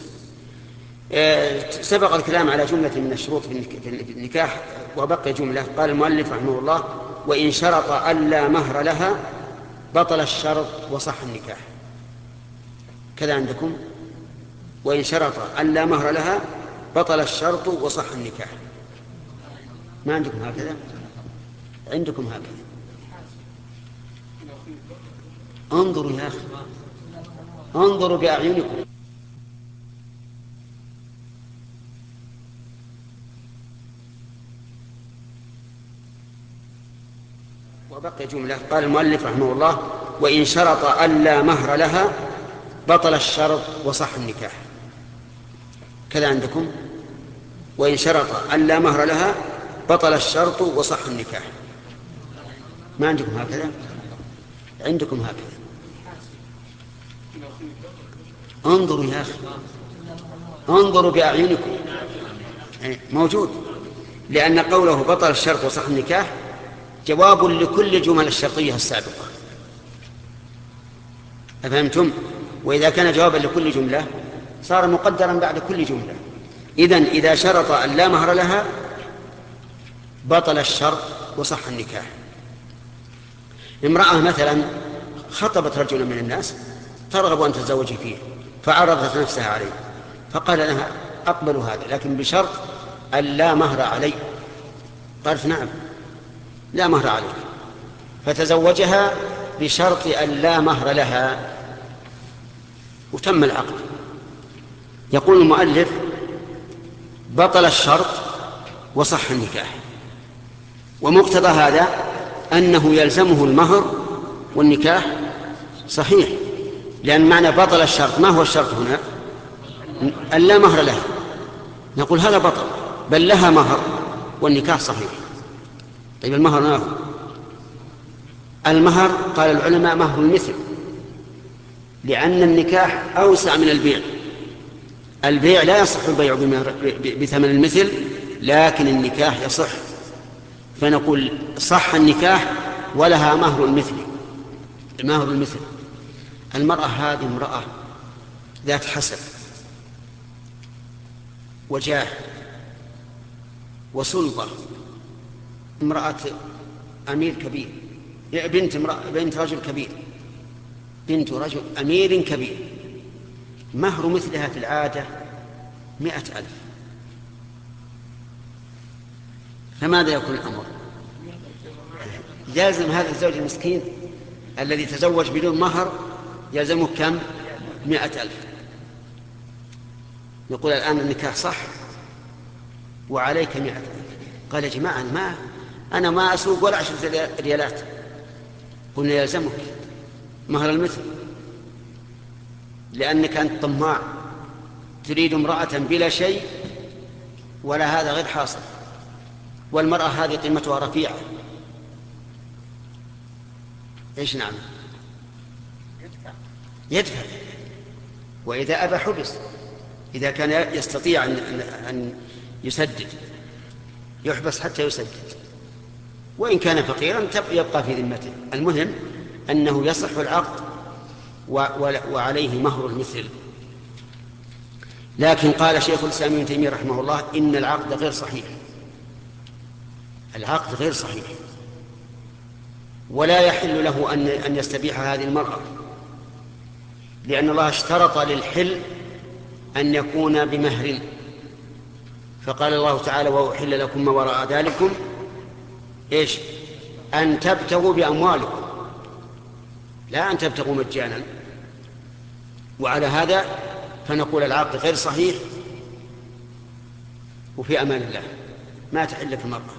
سبق الكلام على جملة من الشروط في النكاح وبقي جملة. قال المؤلف رحمه الله: وإن شرط ألا مهر لها بطل الشرط وصح النكاح. كذا عندكم؟ وإن شرط ألا مهر لها بطل الشرط وصح النكاح. ما عندكم هكذا؟ عندكم هكذا. انظروا يا أخي، انظروا بأعينكم. وبقي جملة. قال المؤلف رحمه الله: وإن شرط ألا مهر لها بطل الشرط وصح النكاح. كذا عندكم؟ وإن شرط ألا مهر لها بطل الشرط وصح النكاح. ما عندكم هكذا؟ عندكم هكذا. انظروا يا أخي، انظروا بأعينكم. موجود، لأن قوله بطل الشرط وصح النكاح جواب لكل الجمل الشرطية السابقة. أفهمتم؟ وإذا كان جوابا لكل جملة صار مقدرا بعد كل جملة. إذن إذا شرط أن لا مهر لها بطل الشرط وصح النكاح. امرأة مثلا خطبت رجلا من الناس ترغب أن تتزوج فيه، فعرضت نفسها عليه، فقال لها: أقبل هذا لكن بشرط أن لا مهر علي. قالت: نعم، لا مهر عليك. فتزوجها بشرط أن لا مهر لها وتم العقد. يقول المؤلف: بطل الشرط وصح النكاح. ومقتضى هذا أنه يلزمه المهر والنكاح صحيح، لأن معنى بطل الشرط، ما هو الشرط هنا؟ أن لا مهر لها. نقول هذا بطل، بل لها مهر والنكاح صحيح. طيب المهر ما هو؟ المهر قال العلماء مهر المثل، لأن النكاح أوسع من البيع. البيع لا يصح البيع بثمن المثل، لكن النكاح يصح. فنقول صح النكاح ولها مهر المثل. مهر المثل. المرأة هذه امرأة ذات حسب وجاه وسلطة، امرأة أمير كبير، بنت, بنت رجل كبير، بنت رجل أمير كبير. مهر مثلها في العادة مئة ألف. فماذا يكون الأمر؟ يلزم هذا الزوج المسكين الذي تزوج بدون مهر يلزمه كم؟ مئة ألف. يقول الآن النكاح صح وعليك مئة ألف. قال: يا جماعة ما أنا ما أسوق ولا عشرة ريالات. قلنا: يلزمك مهر المثل، لأنك أنت طماع تريد امرأة بلا شيء، ولا هذا غير حاصل. والمرأة هذه قيمتها رفيعة. إيش نعم؟ يدفع. وإذا أبى حبس. إذا كان يستطيع أن يسدد يحبس حتى يسدد، وإن كان فقيرا يبقى في ذمته. المهم أنه يصح العقد وعليه مهر المثل. لكن قال شيخ الإسلام ابن تيمية رحمه الله: إن العقد غير صحيح. العقد غير صحيح، ولا يحل له أن يستبيح هذه المرأة، لأن الله اشترط للحل أن يكون بمهر. فقال الله تعالى: وأحل لكم ما وراء ذلكم إيش؟ أن تبتغوا بأموالكم، لا أن تبتغوا مجانا. وعلى هذا فنقول العقد غير صحيح وفي أمان الله، ما تحل في المرأة.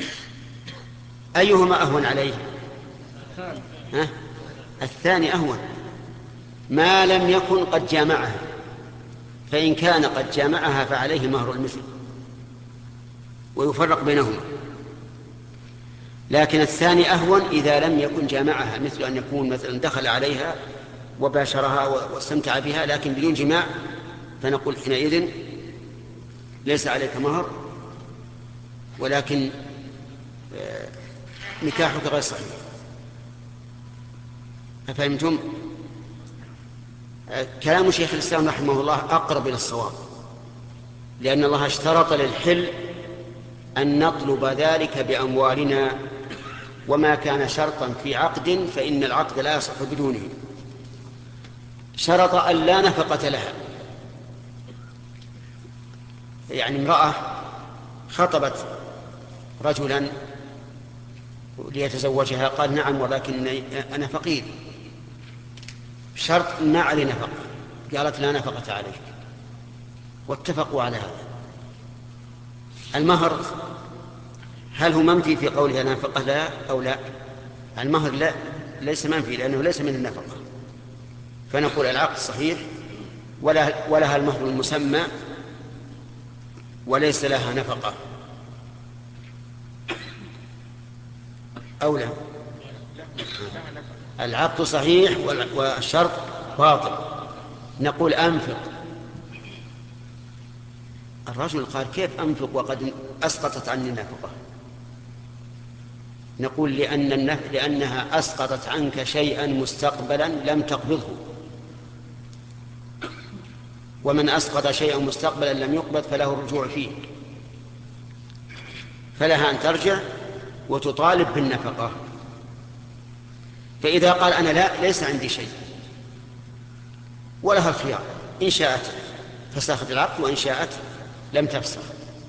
أيهما أهون عليه؟ ها؟ الثاني أهون، ما لم يكن قد جامعها. فإن كان قد جامعها فعليه مهر المثل ويفرق بينهما. لكن الثاني أهون إذا لم يكن جامعها، مثل أن يكون مثلا دخل عليها وباشرها واستمتع بها لكن بدون جماع، فنقول حينئذ ليس عليك مهر، ولكن نكاحك غير صحيح. أفهمتم؟ كلام شيخ الإسلام رحمه الله أقرب إلى الصواب، لأن الله اشترط للحل أن نطلب ذلك بأموالنا، وما كان شرطا في عقد فإن العقد لا يصح بدونه. شرط أن لا نفقة لها، يعني امرأة خطبت رجلا ليتزوجها، قال نعم ولكن أنا فقير، شرط ما علي نفقة، قالت لا نفقة عليك، واتفقوا على هذا. المهر هل هو منفي في قولها نفقة لا أو لا؟ المهر لا، ليس منفي لأنه ليس من النفقة، فنقول العقد صحيح ولا ولها المهر المسمى وليس لها نفقة، أو لا؟ العقد صحيح والشرط باطل. نقول أنفق. الرجل قال كيف أنفق وقد أسقطت عني النفقة؟ نقول لأن النف... لأنها أسقطت عنك شيئا مستقبلا لم تقبضه، ومن أسقط شيئا مستقبلا لم يقبض فله الرجوع فيه، فلها أن ترجع وتطالب بالنفقة. فإذا قال أنا لا ليس عندي شيء، ولها الخيار، إن شاءت فسخت العقد وإن شاءت لم تفسخ.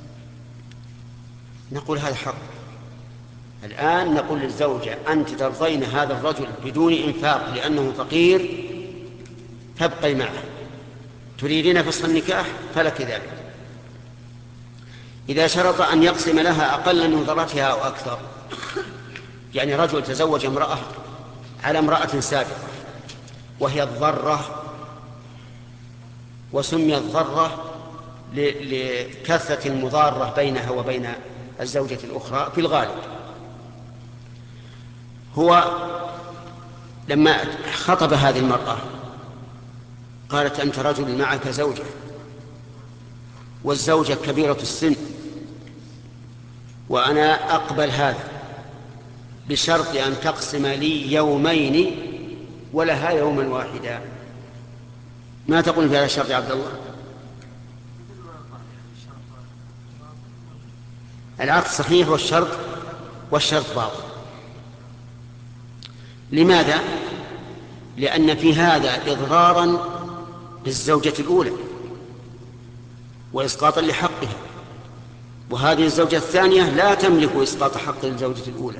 نقول هذا حق. الآن نقول للزوجة أنت ترضين هذا الرجل بدون إنفاق لأنه فقير تبقي معه، تريدين فسخ النكاح فلك ذلك. إذا شرط أن يقسم لها أقل من ضرتها أو أكثر، يعني رجل تزوج امرأة على امرأة سابقة وهي الضرة، وسمي الضرة لكثرة المضارة بينها وبين الزوجة الأخرى في الغالب. هو لما خطب هذه المرأة قالت أنت رجل معك زوجة، والزوجة كبيرة السن، وأنا أقبل هذا بشرط أن تقسم لي يومين ولها يوما واحدا. ما تقول في هذا الشرط يا عبد الله؟ العقد صحيح والشرط والشرط باطل. لماذا؟ لأن في هذا إضرارا بالزوجة الأولى وإسقاطا لحقها، وهذه الزوجة الثانية لا تملك إسقاط حق الزوجة الأولى.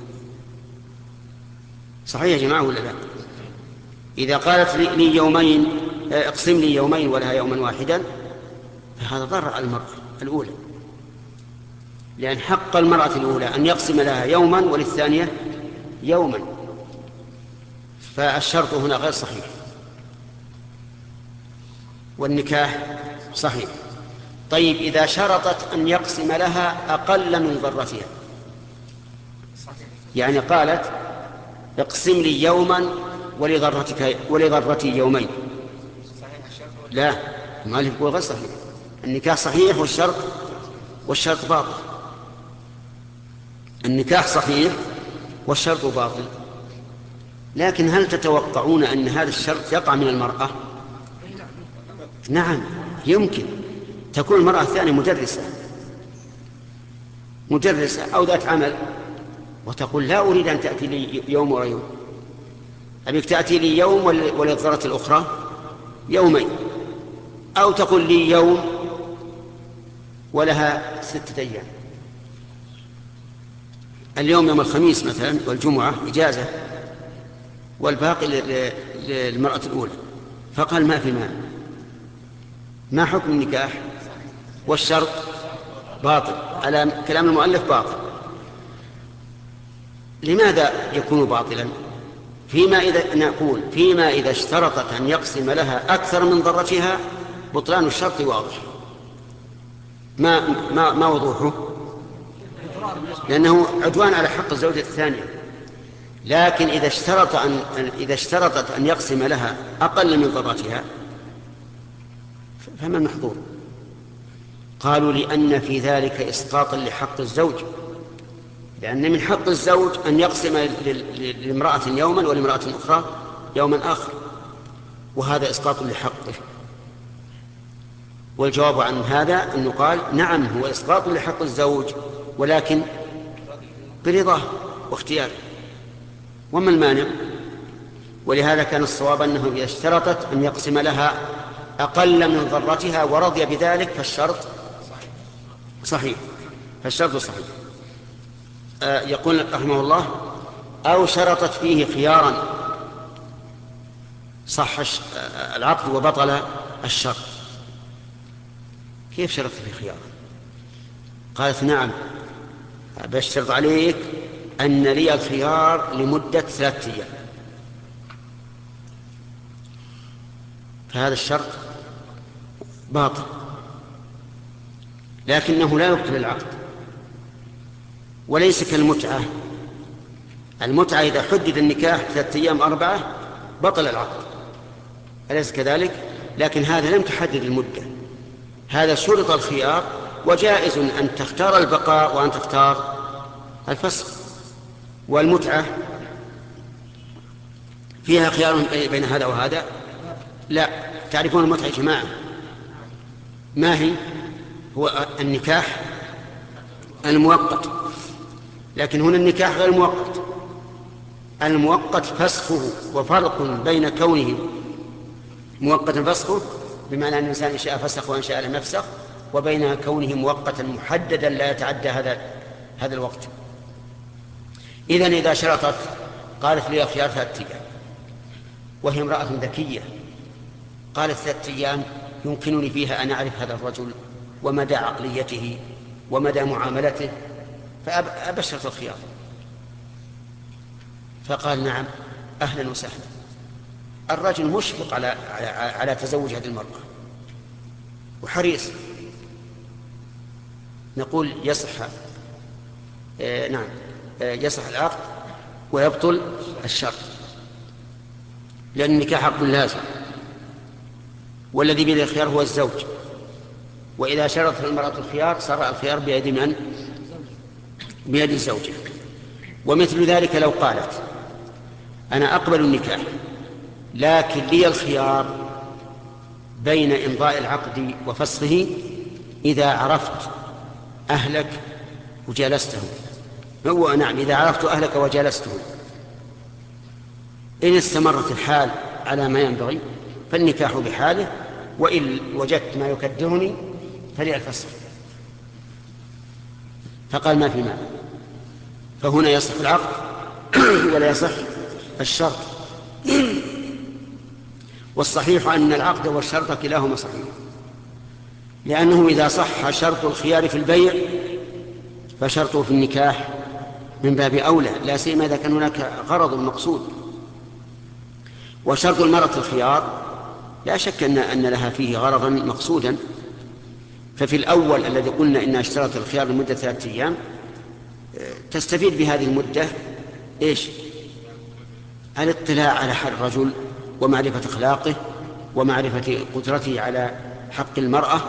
صحيح يا جماعة ولا لا؟ إذا قالت لي يومين اقسم لي يومين ولها يوما واحدا فهذا ضر على المرأة الأولى، لأن حق المرأة الأولى أن يقسم لها يوما وللثانية يوما، فالشرط هنا غير صحيح والنكاح صحيح. طيب إذا شرطت أن يقسم لها أقل من ضرتها، يعني قالت اقسم لي يوما ولضرتك ولضرتي يومين، لا، المؤلف يقول غير صحيح. النكاح صحيح والشرط والشرط باطل. النكاح صحيح والشرط باطل. لكن هل تتوقعون أن هذا الشرط يقع من المرأة؟ نعم يمكن. تكون المرأة الثانية مدرسة مدرسة أو ذات عمل وتقول لا أريد أن تأتي لي يوم ورا يوم، أبيك تأتي لي يوم وللضرة الأخرى يومين، أو تقول لي يوم ولها ستة أيام، اليوم يوم الخميس مثلا والجمعة إجازة والباقي للمرأة الأولى. فقال ما في مانع. ما حكم النكاح والشرط باطل على كلام المؤلف باطل. لماذا يكون باطلا؟ فيما إذا نقول فيما إذا اشترطت أن يقسم لها أكثر من ضرتها بطلان الشرط واضح. ما ما ما وضوحه؟ لأنه عدوان على حق الزوجة الثانية. لكن إذا اشترط أن إذا اشترطت أن يقسم لها أقل من ضرتها فما المحظور؟ قالوا لأن في ذلك إسقاطا لحق الزوج، لأن من حق الزوج أن يقسم لامرأة يوما ولامرأة أخرى يوما آخر، وهذا إسقاط لحقه. والجواب عن هذا أنه قال نعم هو إسقاط لحق الزوج ولكن برضاه واختياره، وما المانع؟ ولهذا كان الصواب أنه إذا اشترطت أن يقسم لها أقل من ضرتها ورضي بذلك فالشرط صحيح، فالشرط صحيح. آه يقول رحمه الله: أو شرطت فيه خيارا صح العقد وبطل الشرط. كيف شرطت فيه خيارا؟ قالت نعم بشرط عليك أن لي الخيار لمدة ثلاثة أيام، فهذا الشرط باطل، لكنه لا يبطل العقد، وليس كالمتعة. المتعة إذا حدد النكاح ثلاثة أيام أربعة بطل العقد، أليس كذلك؟ لكن هذا لم تحدد المدة، هذا شرط الخيار، وجائز أن تختار البقاء وأن تختار الفسخ. والمتعة فيها خيار بين هذا وهذا؟ لا. تعرفون المتعة يا جماعة ما هي؟ هو النكاح المؤقت، لكن هنا النكاح غير مؤقت. المؤقت فسخه، وفرق بين كونه مؤقتا فسخه بمعنى أن الإنسان إن شاء فسخ وإن شاء لم يفسخ، وبين كونه مؤقتا محددا لا يتعدى هذا هذا الوقت. إذن إذا شرطت قالت لي خيار ثلاثة أيام وهي امرأة ذكية، قالت ثلاثة أيام يمكنني فيها أن أعرف هذا الرجل ومدى عقليته ومدى معاملته، فأبشرت الخيار. فقال نعم أهلا وسهلا. الرجل مشفق على على, على تزوج هذه المرأة وحريص، نقول يصح آه نعم آه يصح العقد ويبطل الشرط، لأن النكاح عقد لازم، والذي بيده الخيار هو الزوج، وإذا شرطت المرأة الخيار صار الخيار بيد من؟ بيد الزوجة. ومثل ذلك لو قالت أنا أقبل النكاح لكن لي الخيار بين إمضاء العقد وفسخه إذا عرفت أهلك وجالستهم. هو نعم إذا عرفت أهلك وجالستهم، إن استمرت الحال على ما ينبغي فالنكاح بحاله، وإن وجدت ما يكدرني فلي الفسخ. فقال ما في معنى، فهنا يصح العقد ولا يصح الشرط. والصحيح أن العقد والشرط كلاهما صحيح، لأنه إذا صح شرط الخيار في البيع فشرطه في النكاح من باب أولى، لا سيما إذا كان هناك غرض مقصود. وشرط المرأة الخيار لا شك أن أن لها فيه غرضا مقصودا، ففي الأول الذي قلنا إنها اشترط الخيار لمدة ثلاثة أيام تستفيد بهذه المدة إيش؟ الاطلاع على حال الرجل ومعرفة أخلاقه ومعرفة قدرته على حق المرأة.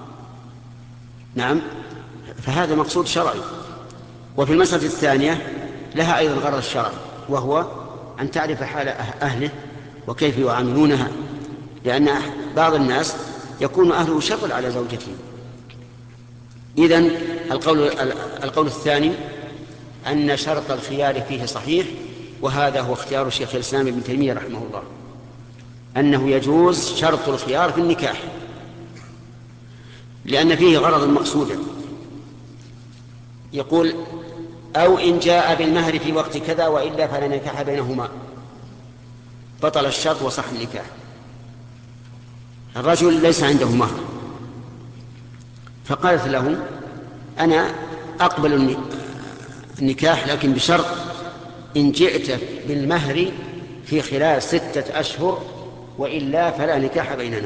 نعم، فهذا مقصود شرعي. وفي المسألة الثانية لها أيضا غرض الشرع، وهو أن تعرف حال أهله وكيف يعاملونها، لأن بعض الناس يكون أهله شغل على زوجته. إذن القول, القول الثاني أن شرط الخيار فيه صحيح، وهذا هو اختيار شيخ الإسلام ابن تيمية رحمه الله، أنه يجوز شرط الخيار في النكاح لأن فيه غرض مقصودا. يقول أو إن جاء بالمهر في وقت كذا وإلا فلا نكاح بينهما، بطل الشرط وصح النكاح. الرجل ليس عنده مهر، فقالت له أنا أقبل النكاح لكن بشرط إن جئت بالمهر في خلال ستة أشهر وإلا فلا نكاح بيننا.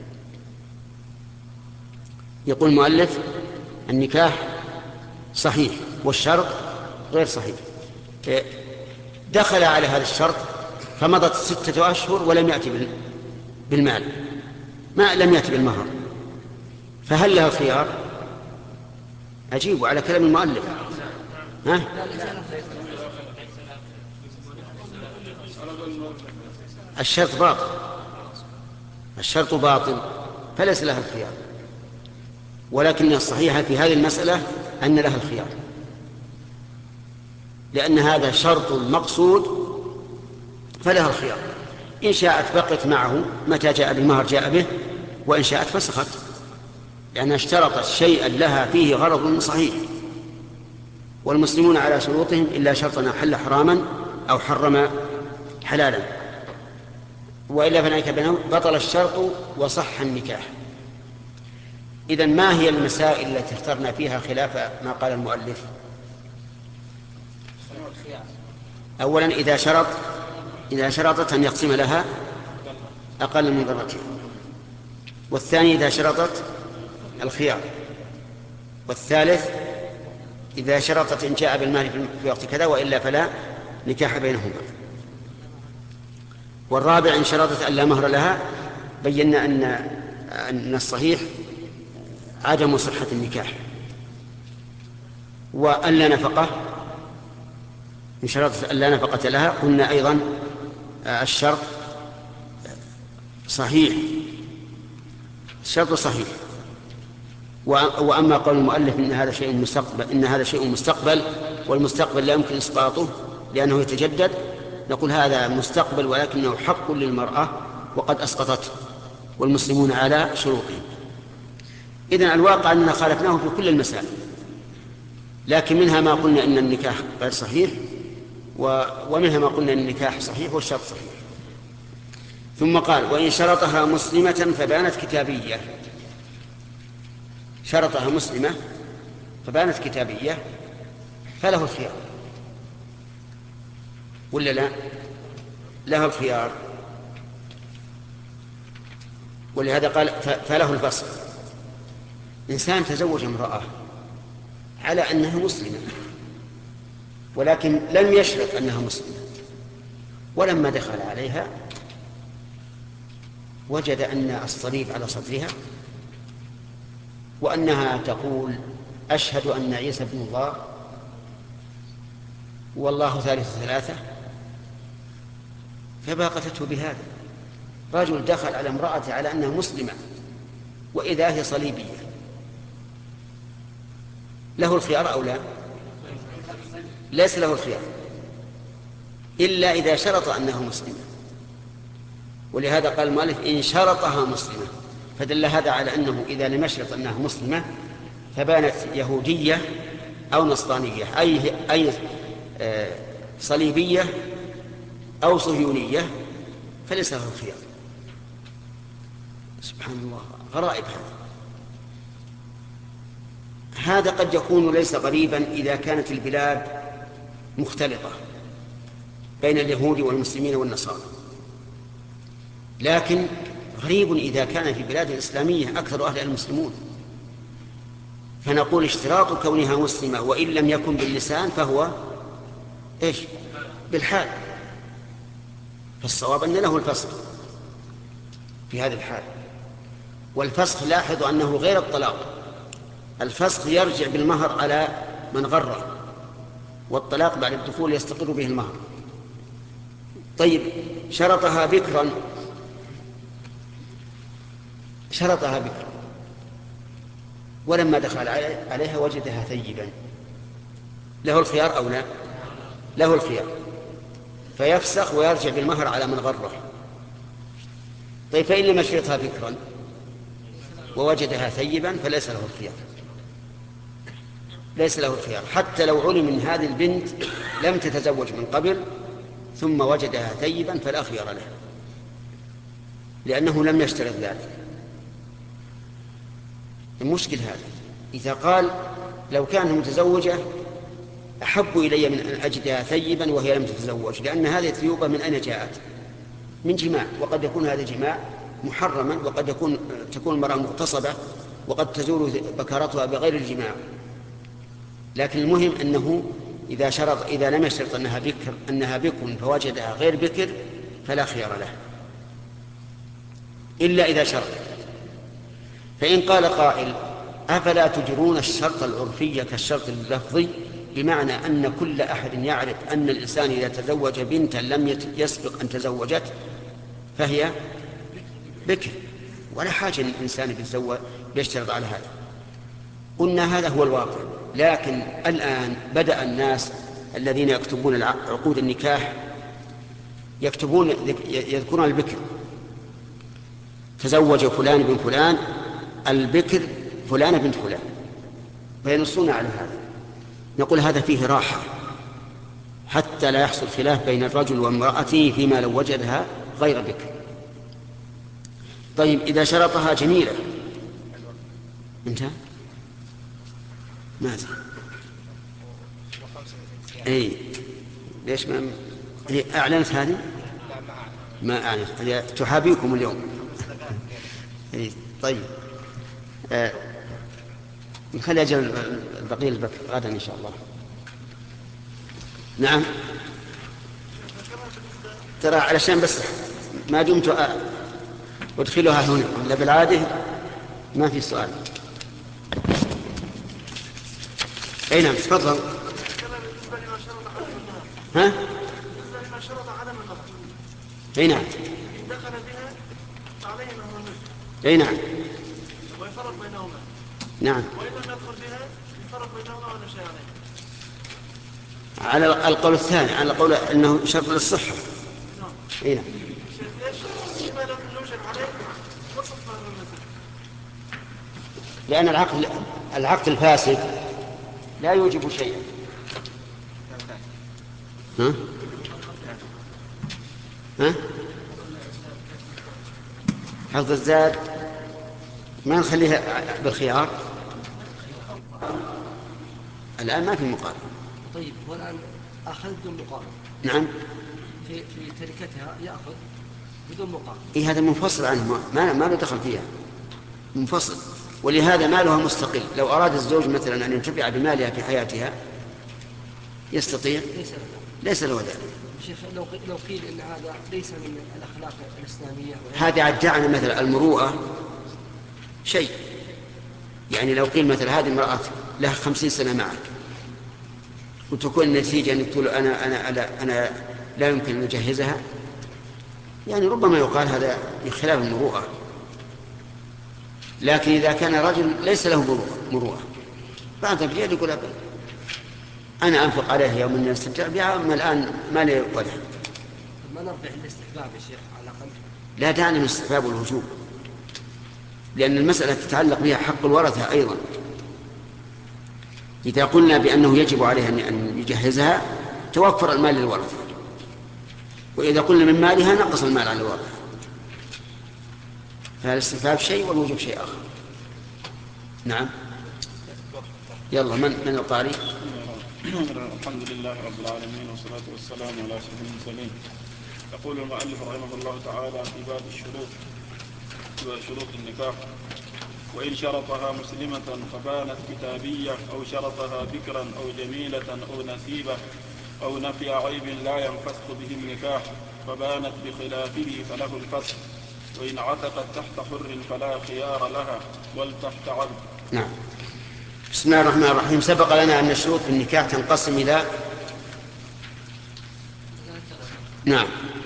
يقول المؤلف النكاح صحيح والشرط غير صحيح. دخل على هذا الشرط فمضت ستة أشهر ولم يأتي بالمال، ما لم يأتي بالمهر، فهل له خيار؟ أجيبوا على كلام المؤلف. ها؟ الشرط باطل، الشرط باطل فليس له الخيار، ولكن الصحيح في هذه المسألة أن له الخيار، لأن هذا شرط مقصود فله الخيار. إن شاءت بقت معه متى جاء بالمهر جاء به، وإن شاءت فسخت، لأنها اشترطت شيئا لها فيه غرض صحيح. والمسلمون على شروطهم إلا شرطا حل حراما أو حرم حلالا، وإلا فنعك بينهم بطل الشرط وصح النكاح. إذن ما هي المسائل التي اخترنا فيها خلاف ما قال المؤلف؟ أولا إذا شرط إذا شرطت أن يقسم لها أقل من ضرتها، والثاني إذا شرطت الخيار، والثالث إذا شرطت إن جاء بالمال في وقت كذا وإلا فلا نكاح بينهما، والرابع إن شرطت أن لا مهر لها بينا أن أن الصحيح عدم صحة النكاح، وأن لا نفقة إن شرطت أن لا نفقة لها قلنا أيضا الشرط صحيح، الشرط صحيح. وأما قول المؤلف إن هذا شيء مستقبل إن هذا شيء مستقبل والمستقبل لا يمكن إسقاطه لأنه يتجدد، نقول هذا مستقبل ولكنه حق للمرأة وقد أسقطته والمسلمون على شروطهم. إذن الواقع أننا خالفناه في كل المسائل، لكن منها ما قلنا إن النكاح غير صحيح، ومنها ما قلنا إن النكاح صحيح والشرط صحيح. ثم قال وإن شرطها مسلمة فبانت كتابية، شرطها مسلمة فبانت كتابية فله الخيار ولا لا؟ له الخيار، ولهذا قال فله الفصل. إنسان تزوج امرأة على أنها مسلمة ولكن لم يشرط أنها مسلمة، ولما دخل عليها وجد أن الصليب على صدرها وأنها تقول أشهد أن عيسى ابن الله والله ثالث ثلاثة، فباقته بهذا. رجل دخل على امرأة على أنها مسلمة وإذا هي صليبية، له الخيار أو لا؟ ليس له الخيار إلا إذا شرط أنها مسلمة، ولهذا قال المؤلف إن شرطها مسلمة، فدل هذا على أنه إذا لم يشرط أنها مسلمة فبانت يهودية أو نصرانية أي, أي صليبية أو صهيونية فليس له الخيار. سبحان الله، غرائب هذا. هذا قد يكون ليس غريبا إذا كانت البلاد مختلطة بين اليهود والمسلمين والنصارى، لكن غريب إذا كان في بلاد الإسلامية أكثر أهلها المسلمون، فنقول اشتراط كونها مسلمة وإن لم يكن باللسان فهو إيش؟ بالحال. فالصواب أن له الفسخ في هذا الحال. والفسخ لاحظوا أنه غير الطلاق، الفسخ يرجع بالمهر على من غره، والطلاق بعد الدخول يستقر به المهر. طيب شرطها بكرا شرطها بكرا ولما دخل عليها وجدها ثيبا، له الخيار أو لا؟ له الخيار، فيفسخ ويرجع بالمهر على من غره. طيب فإن لم يشرطها بكرا ووجدها ثيبا فليس له الخيار، ليس له الخيار حتى لو علم من هذه البنت لم تتزوج من قبل ثم وجدها ثيبا فلا خيار له، لأنه لم يشترط ذلك. المشكل هذا إذا قال لو كانت متزوجة أحب إلي من أن أجدها ثيبا وهي لم تتزوج، لأن هذه الثيوبة من أين جاءت؟ من جماع، وقد يكون هذا جماع محرما، وقد يكون تكون المرأة مغتصبة وقد تزول بكارتها بغير الجماع. لكن المهم أنه إذا شرط إذا لم يشترط أنها بكر أنها بكر فوجدها غير بكر فلا خيار له إلا إذا شرط. فإن قال قائل أفلا تجرون الشرط العرفي كالشرط اللفظي، بمعنى أن كل أحد يعرف أن الإنسان إذا تزوج بنتا لم يسبق أن تزوجت فهي بكر، ولا حاجة أن الإنسان يتزوج يشترط على هذا. قلنا هذا هو الواقع، لكن الآن بدأ الناس الذين يكتبون عقود النكاح يكتبون يذكرون البكر، تزوج فلان بن فلان البكر فلانة بنت فلان، فينصون على هذا. نقول هذا فيه راحة حتى لا يحصل خلاف بين الرجل وامرأته فيما لو وجدها غير بكر. طيب إذا شرطها جميلة انتهى ماذا؟ اي ليش ما هي اعلنت هذه؟ ما اعلنت، هي تحابيكم اليوم. اي طيب آه. نخلي اجل البقيه البكر غدا ان شاء الله. نعم ترى علشان بس ما دمت ادخلها هنا، ولا بالعاده ما في سؤال. اي نعم تفضل. ها؟ اي نعم. دخل بها عليه انه النصف. اي نعم. ويفرق بينهما. نعم. وإذا لم يدخل بها يفرق بينهما ولا شيء عليه. على القول الثاني، على قول انه شرط للصحة. نعم. اي نعم. لما لم يوجد عليه نصف ما النصف. لأن العقد العقد الفاسد لا يوجب شيئا. ها؟ ها؟ حفظ الزاد ما نخليها بالخيار الآن، ما في مقابل. طيب والآن أخذ بدون مقابل. نعم. في في تركتها يأخذ بدون مقابل. إيه هذا منفصل عنه، ما ما له دخل فيها، منفصل. ولهذا مالها مستقل. لو أراد الزوج مثلا أن ينتفع بمالها في حياتها يستطيع، ليس له ليس له ذلك. شيخ لو لو قيل إن هذا ليس من الأخلاق الإسلامية، هذا عدعنا مثلا المروءة شيء. يعني لو قيل مثلا هذه امرأة لها خمسين سنة معك وتكون النتيجة أن تقول أنا أنا أنا أنا لا يمكن أن أجهزها، يعني ربما يقال هذا بخلاف المروءة. لكن إذا كان رجل ليس له مروءة بعد الرجال يقول أنا أنفق عليه يوم من يستمتع بها، أما الآن ما لي وجه. ما نربح الاستحباب يا شيخ على الأقل. لا داعي من الاستحباب والوجوب، لأن المسألة تتعلق بها حق الورثة أيضا. إذا قلنا بأنه يجب عليه أن يجهزها توفر المال للورثة، وإذا قلنا من مالها نقص المال على الورثة. فالاستحباب شيء والوجوب شيء آخر. نعم. يلا من من القارئ؟ الحمد لله رب العالمين والصلاة والسلام على أشرف المرسلين. يقول المؤلف رحمه الله تعالى في باب الشروط، شروط النكاح: وإن شرطها مسلمة فبانت كتابية، أو شرطها بكرا أو جميلة أو نسيبة أو نفي عيب لا ينفسخ به النكاح فبانت بخلافه فله الفسخ، وإن عتقت تحت حر فلا خيار لها بل تحت عبد. نعم. بسم الله الرحمن الرحيم. سبق لنا أن الشروط في النكاح تنقسم إلى نعم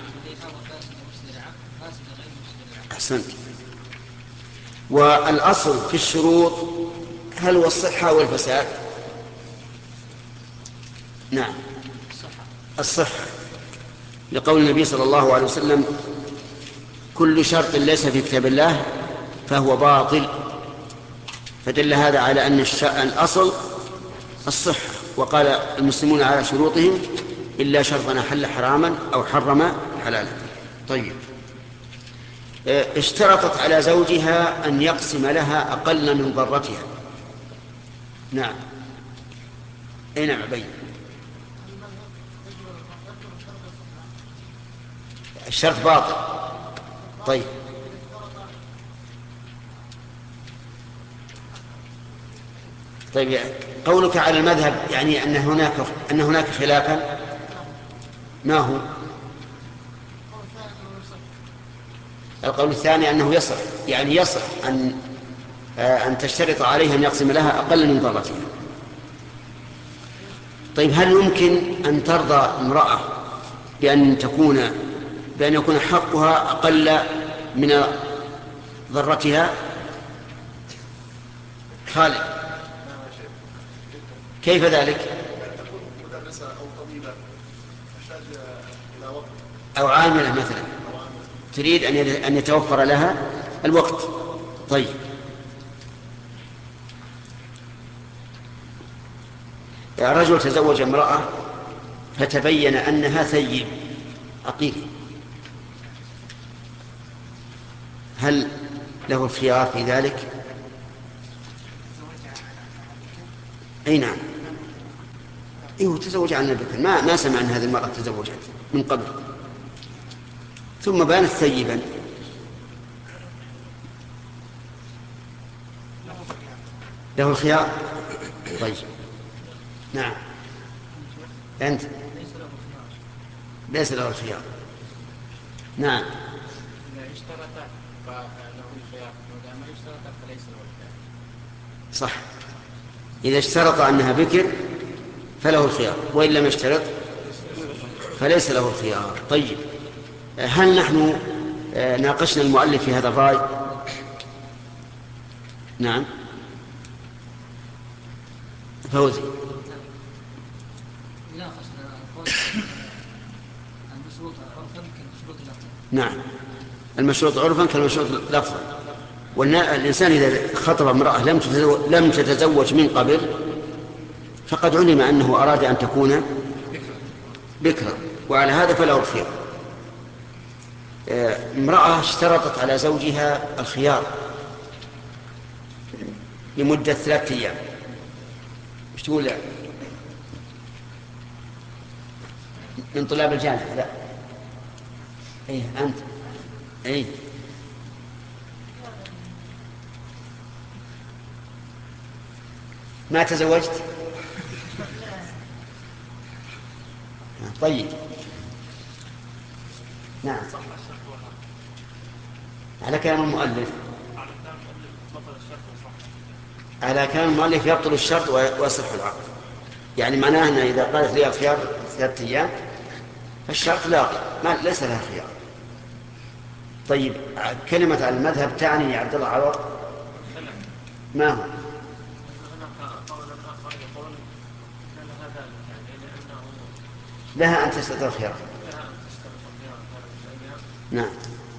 أحسنت. والأصل في الشروط هل هو الصحة والفساد؟ نعم الصحة، لقول النبي صلى الله عليه وسلم: كل شرط ليس في كتاب الله فهو باطل. فدل هذا على أن الأصل الصحة. وقال المسلمون على شروطهم إلا شرطا حل حراما أو حرم حلالا. طيب، اشترطت على زوجها أن يقسم لها أقل من ضرتها. نعم. أي نعم بين الشرط باطل. طيب طيب قولك على المذهب يعني أن هناك أن هناك خلافا، ما هو؟ القول الثاني أنه يصح، يعني يصح أن أن تشترط عليها أن يقسم لها أقل من ضرتها. طيب هل يمكن أن ترضى امرأة بأن تكون بأن يكون حقها أقل من ضرتها؟ خالد، كيف ذلك؟ أو عاملة مثلا تريد أن يتوفر لها الوقت. طيب رجل تزوج امرأة فتبين أنها ثيب عقيم، هل له الخيار في ذلك؟ أي نعم، إيه تزوج عن البكر، ما ما سمع أن هذه المرأة تزوجت من قبل ثم بانت ثيبا. له الخيار. طيب نعم، أنت ليس له الخيار. نعم، إذا اشترط فله الخيار، وإذا ما اشترط فليس له الخيار. صح، إذا اشترط أنها بكر فله الخيار، وإن لم يشترط فليس له الخيار. طيب هل نحن ناقشنا المؤلف في هذا الرأي؟ نعم فوزي. نعم، المشروط عرفا كالمشروط لفظا. والإنسان إذا خطب امرأة لم تتزوج, لم تتزوج من قبل فقد علم أنه أراد أن تكون بكرا، وعلى هذا فله الخيار. امرأة اشترطت على زوجها الخيار لمدة ثلاثة أيام، ايش تقول؟ لا من طلاب الجامعة. لا ايه أنت ايه ما تزوجت؟ طيب نعم، على كلام المؤلف على كلام المؤلف يبطل الشرط ويصح العقد. يعني معناه أن إذا قالت لي الخيار ثلاثة أيام فالشرط لا ما ليس لها خيار. طيب كلمة على المذهب تعني يا عبد الله عوض ما هو؟ لها أن تستطيع الخيار. نعم،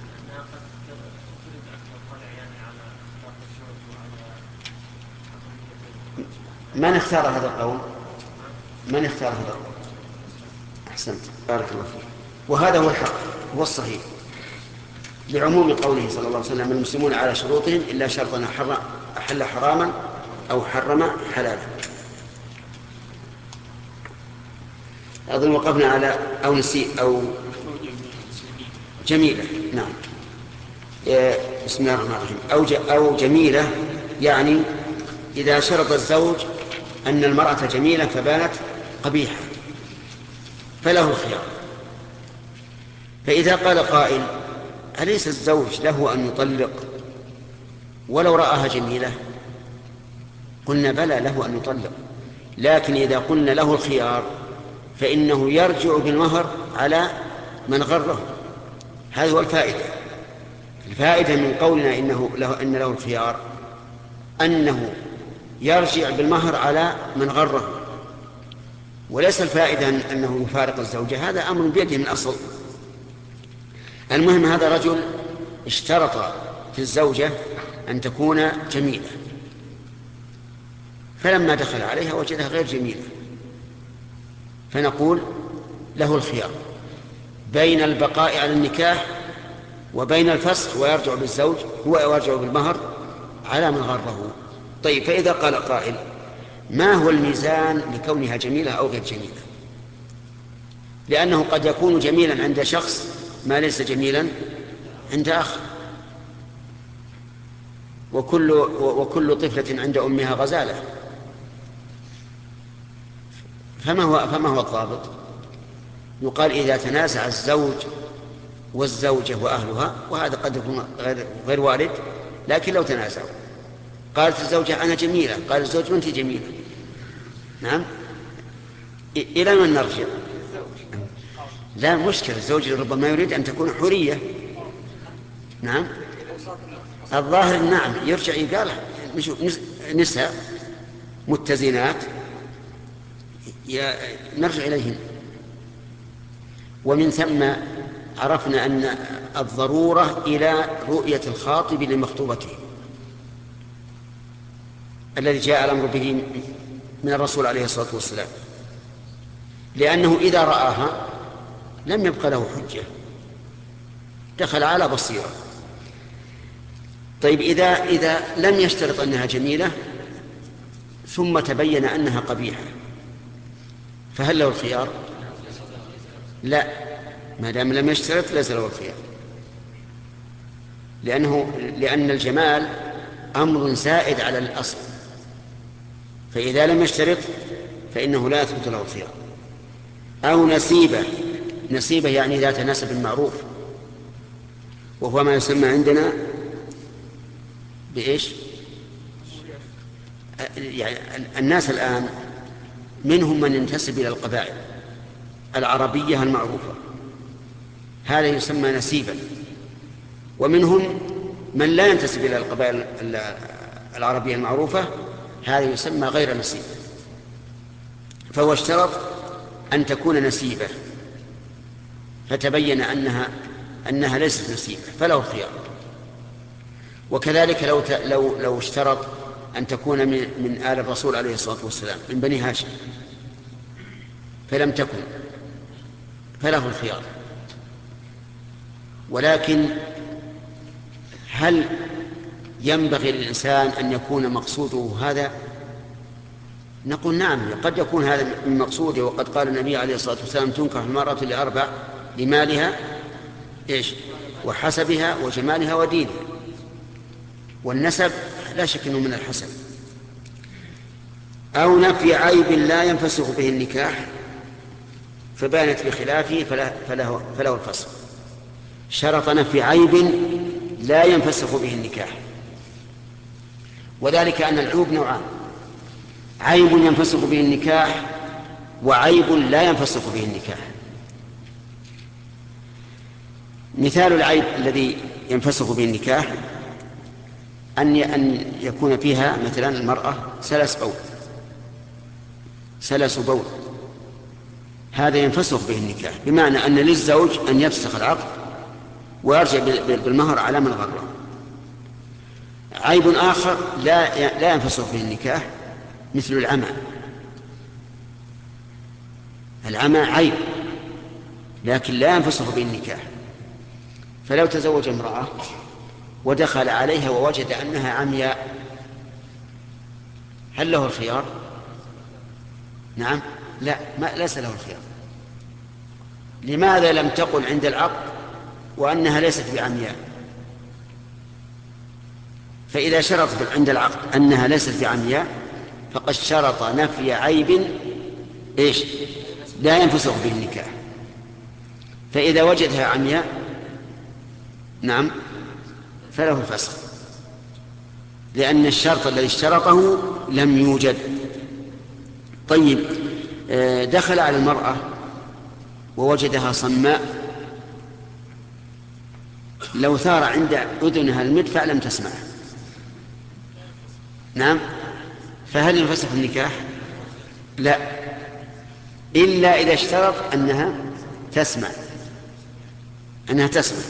من اختار هذا القول؟ من اختار هذا القول؟ أحسنت، بارك الله فيك. وهذا هو الحق، هو الصحيح، لعموم قوله صلى الله عليه وسلم: المسلمون على شروطهم إلا شرطا أحل حراما أو حرم حلالا. أظن وقفنا على أو نسيء أو جميلة. نعم، بسم الله الرحمن الرحيم. أو, أو جميلة، يعني إذا شرط الزوج أن المرأة جميلة فبانت قبيحة فله الخيار. فإذا قال قائل: أليس الزوج له أن يطلق ولو رآها جميلة؟ قلنا بلى، له أن يطلق، لكن إذا قلنا له الخيار فإنه يرجع بالمهر على من غره. هذه هو الفائدة. الفائدة من قولنا إنه له أن له الخيار أنه يرجع بالمهر على من غره، وليس الفائدة أنه يفارق الزوجة، هذا أمر بيده من أصل. المهم هذا رجل اشترط في الزوجة أن تكون جميلة، فلما دخل عليها وجدها غير جميلة، فنقول له الخيار بين البقاء على النكاح وبين الفسخ، ويرجع بالزوج هو يرجع بالمهر على من غره. طيب فإذا قال قائل: ما هو الميزان لكونها جميلة أو غير جميلة؟ لأنه قد يكون جميلا عند شخص ما ليس جميلا عند آخر، وكل, وكل طفلة عند أمها غزالة. فما هو فما هو الضابط؟ يقال إذا تنازع الزوج والزوجة وأهلها، وهذا قد يكون غير, غير وارد، لكن لو تنازعوا قالت الزوجة أنا جميلة، قال الزوج أنت جميلة، نعم، إلى من نرجع؟ لا مشكلة، الزوج ربما يريد أن تكون حرية، نعم، الظاهر نعم يرجع يقال نساء متزنات نرجع إليهن. ومن ثم عرفنا أن الضرورة إلى رؤية الخاطب لمخطوبته الذي جاء الأمر به من الرسول عليه الصلاة والسلام، لأنه إذا رآها لم يبقى له حجة، دخل على بصيرة. طيب إذا, إذا لم يشترط أنها جميلة ثم تبين أنها قبيحة فهل له الخيار؟ لا، ما دام لم يشترط ليس له الخيار، لأنه لأن الجمال أمر زائد على الأصل، فإذا لم يشترط فإنه لا يثبت له الخيار. أو نسيبة، نسيبة يعني ذات نسب معروف، وهو ما يسمى عندنا بإيش؟ يعني الناس الآن منهم من ينتسب إلى القبائل العربية المعروفة، هذا يسمى نسيبا، ومنهم من لا ينتسب إلى القبائل العربية المعروفة، هذا يسمى غير نسيب. فهو اشترط أن تكون نسيبة فتبين أنها أنها ليست نسيبة فله الخيار. وكذلك لو لو لو اشترط أن تكون من, من آل الرسول عليه الصلاة والسلام من بني هاشم فلم تكن فله الخيار. ولكن هل ينبغي للإنسان أن يكون مقصوده هذا؟ نقول نعم، قد يكون هذا من مقصوده، وقد قال النبي عليه الصلاة والسلام تنكح المرأة لأربع: لمالها إيش وحسبها وجمالها ودينها. والنسب لا شك أنه من الحسب. أو نفي عيب لا ينفسخ به النكاح فبانت بخلافه فله, فله, فله الفسخ. شرط نفي عيب لا ينفسخ به النكاح، وذلك أن العيوب نوعان: عيب ينفسخ به النكاح وعيب لا ينفسخ به النكاح. مثال العيب الذي ينفسخ به النكاح أن أن يكون فيها مثلا المرأة سلس بول سلس بول هذا ينفسخ به النكاح، بمعنى أن للزوج أن يفسخ العقد ويرجع بالمهر على من غره. عيب آخر لا لا ينفسخ به النكاح مثل العمى. العمى عيب لكن لا ينفسخ به النكاح. فلو تزوج امرأة ودخل عليها ووجد أنها عمياء هل له الخيار؟ نعم، لا، ما ليس له الخيار. لماذا لم تقل عند العقد وأنها ليست بعمياء؟ فإذا شرط عند العقد أنها ليست بعمياء فقد شرط نفي عيب إيش لا ينفسخ به النكاح. فإذا وجدها عمياء نعم فله الفسخ، لأن الشرط الذي اشترطه لم يوجد. طيب، دخل على المرأة ووجدها صماء، لو ثار عند أذنها المدفع لم تسمع، نعم، فهل ينفسخ النكاح؟ لا، إلا إذا اشترط أنها تسمع أنها تسمع.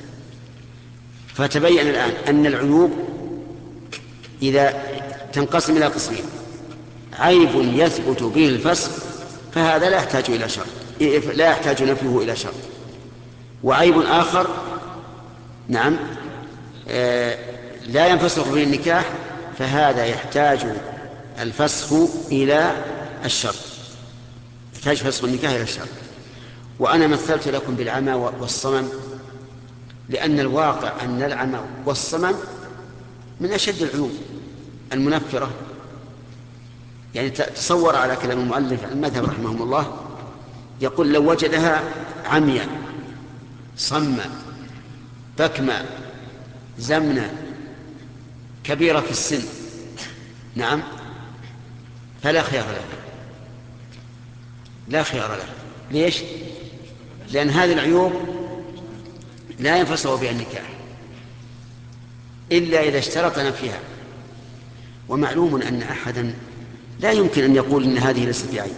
فتبين الآن أن العيوب إذا تنقسم إلى قسمين: عيب يثبت به الفسخ فهذا لا يحتاج إلى شرط، لا يحتاج نفيه إلى شرط، وعيب آخر نعم آه لا ينفسخ به النكاح فهذا يحتاج الفسخ إلى الشرط، يحتاج فسخ النكاح إلى الشرط. وأنا مثلت لكم بالعمى والصمم لأن الواقع أن العمى والصمم من أشد العيوب المنفرة، يعني تصور على كلام المؤلف المذهب رحمه الله، يقول لو وجدها عمياء صمة بكمة زمنة كبيرة في السن، نعم، فلا خيار له، لا خيار له. ليش؟ لأن هذه العيوب لا ينفصل بها النكاح إلا إذا اشترط نفيها. ومعلوم أن أحدا لا يمكن أن يقول إن هذه ليست بعيب.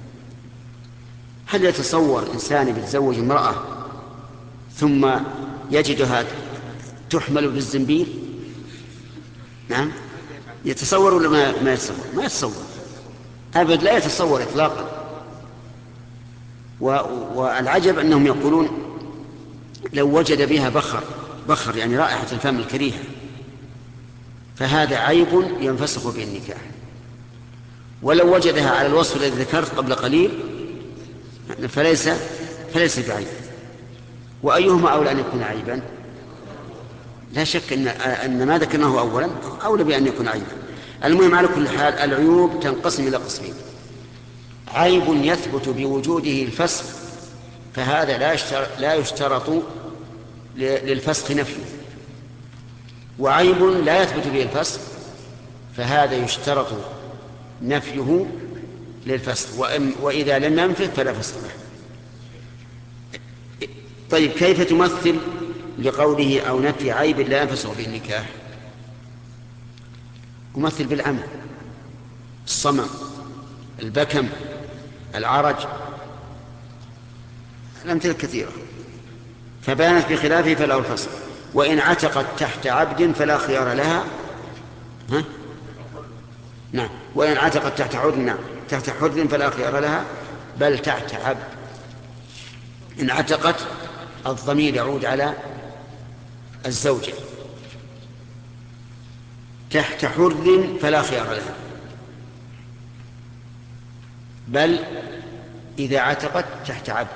هل يتصور إنسان يتزوج امرأة ثم يجدها تحمل بالزنبيل؟ نعم، يتصور ولا ما, ما يتصور؟ ما يتصور أبد، لا يتصور إطلاقا. والعجب أنهم يقولون لو وجد بها بخر بخر يعني رائحة الفم الكريهة فهذا عيب ينفسخ به النكاح، ولو وجدها على الوصف الذي ذكرت قبل قليل فليس فليس بعيب. وأيهما أولى أن يكون عيبا؟ لا شك أن, أن ما ذكرناه أولا أولى بأن يكون عيبا. المهم على كل حال العيوب تنقسم إلى قسمين: عيب يثبت بوجوده الفسخ فهذا لا يشترط, لا يشترط للفسخ نفيه، وعيب لا يثبت به الفسخ فهذا يشترط نفيه للفسخ، وإذا لم ينفذ فلا فسخ له. طيب كيف تمثل لقوله أو نفي عيب لا ينفسخ به النكاح؟ تمثل بالعمى، الصمم، البكم، العرج، الأمثلة كثيرة. فبانت بخلافه فله الفسخ. وإن عتقت تحت عبد فلا خيار لها. ها؟ نعم. وإن عتقت تحت حر، نعم، تحت حر فلا خيار لها بل تحت عبد. إن عتقت الضمير يعود على الزوجة، تحت حر فلا خيار لها، بل إذا عتقت تحت عبد.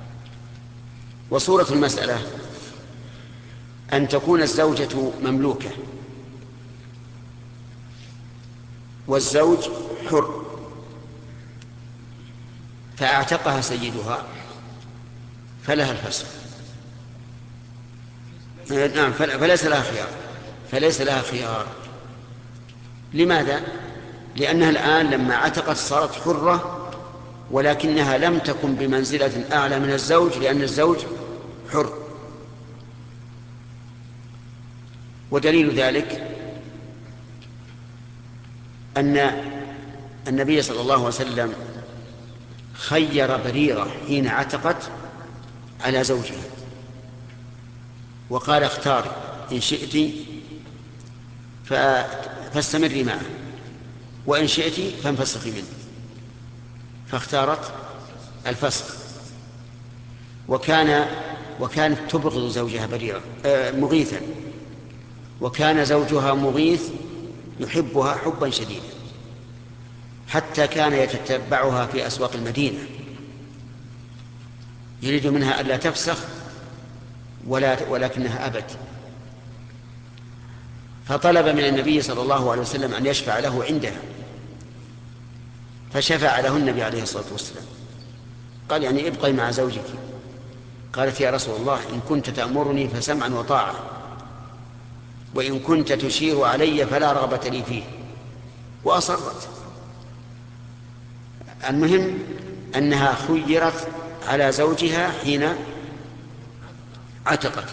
وصورة المسألة أن تكون الزوجة مملوكة والزوج حر، فأعتقها سيدها فلها الفسخ. نعم، فليس لها خيار فليس لها خيار لماذا؟ لأنها الآن لما عتقت صارت حرة، ولكنها لم تكن بمنزلة أعلى من الزوج لأن الزوج حر. ودليل ذلك أن النبي صلى الله عليه وسلم خير بريرة حين عتقت على زوجها وقال: اختاري إن شئت فاستمري معه وإن شئت فانفسخي منه، فاختارت الفسخ. وكان وكانت تبغض زوجها بريرة آه مغيثا، وكان زوجها مغيث يحبها حبا شديدا حتى كان يتتبعها في أسواق المدينة يريد منها ألا تفسخ ولا ولكنها أبت. فطلب من النبي صلى الله عليه وسلم أن يشفع له عندها، فشفع له النبي عليه الصلاة والسلام. قال: يعني ابقي مع زوجك. قالت: يا رسول الله، إن كنت تأمرني فسمعا وطاعة، وإن كنت تشير علي فلا رغبة لي فيه. وأصرت. المهم أنها خيرت على زوجها حين عتقت،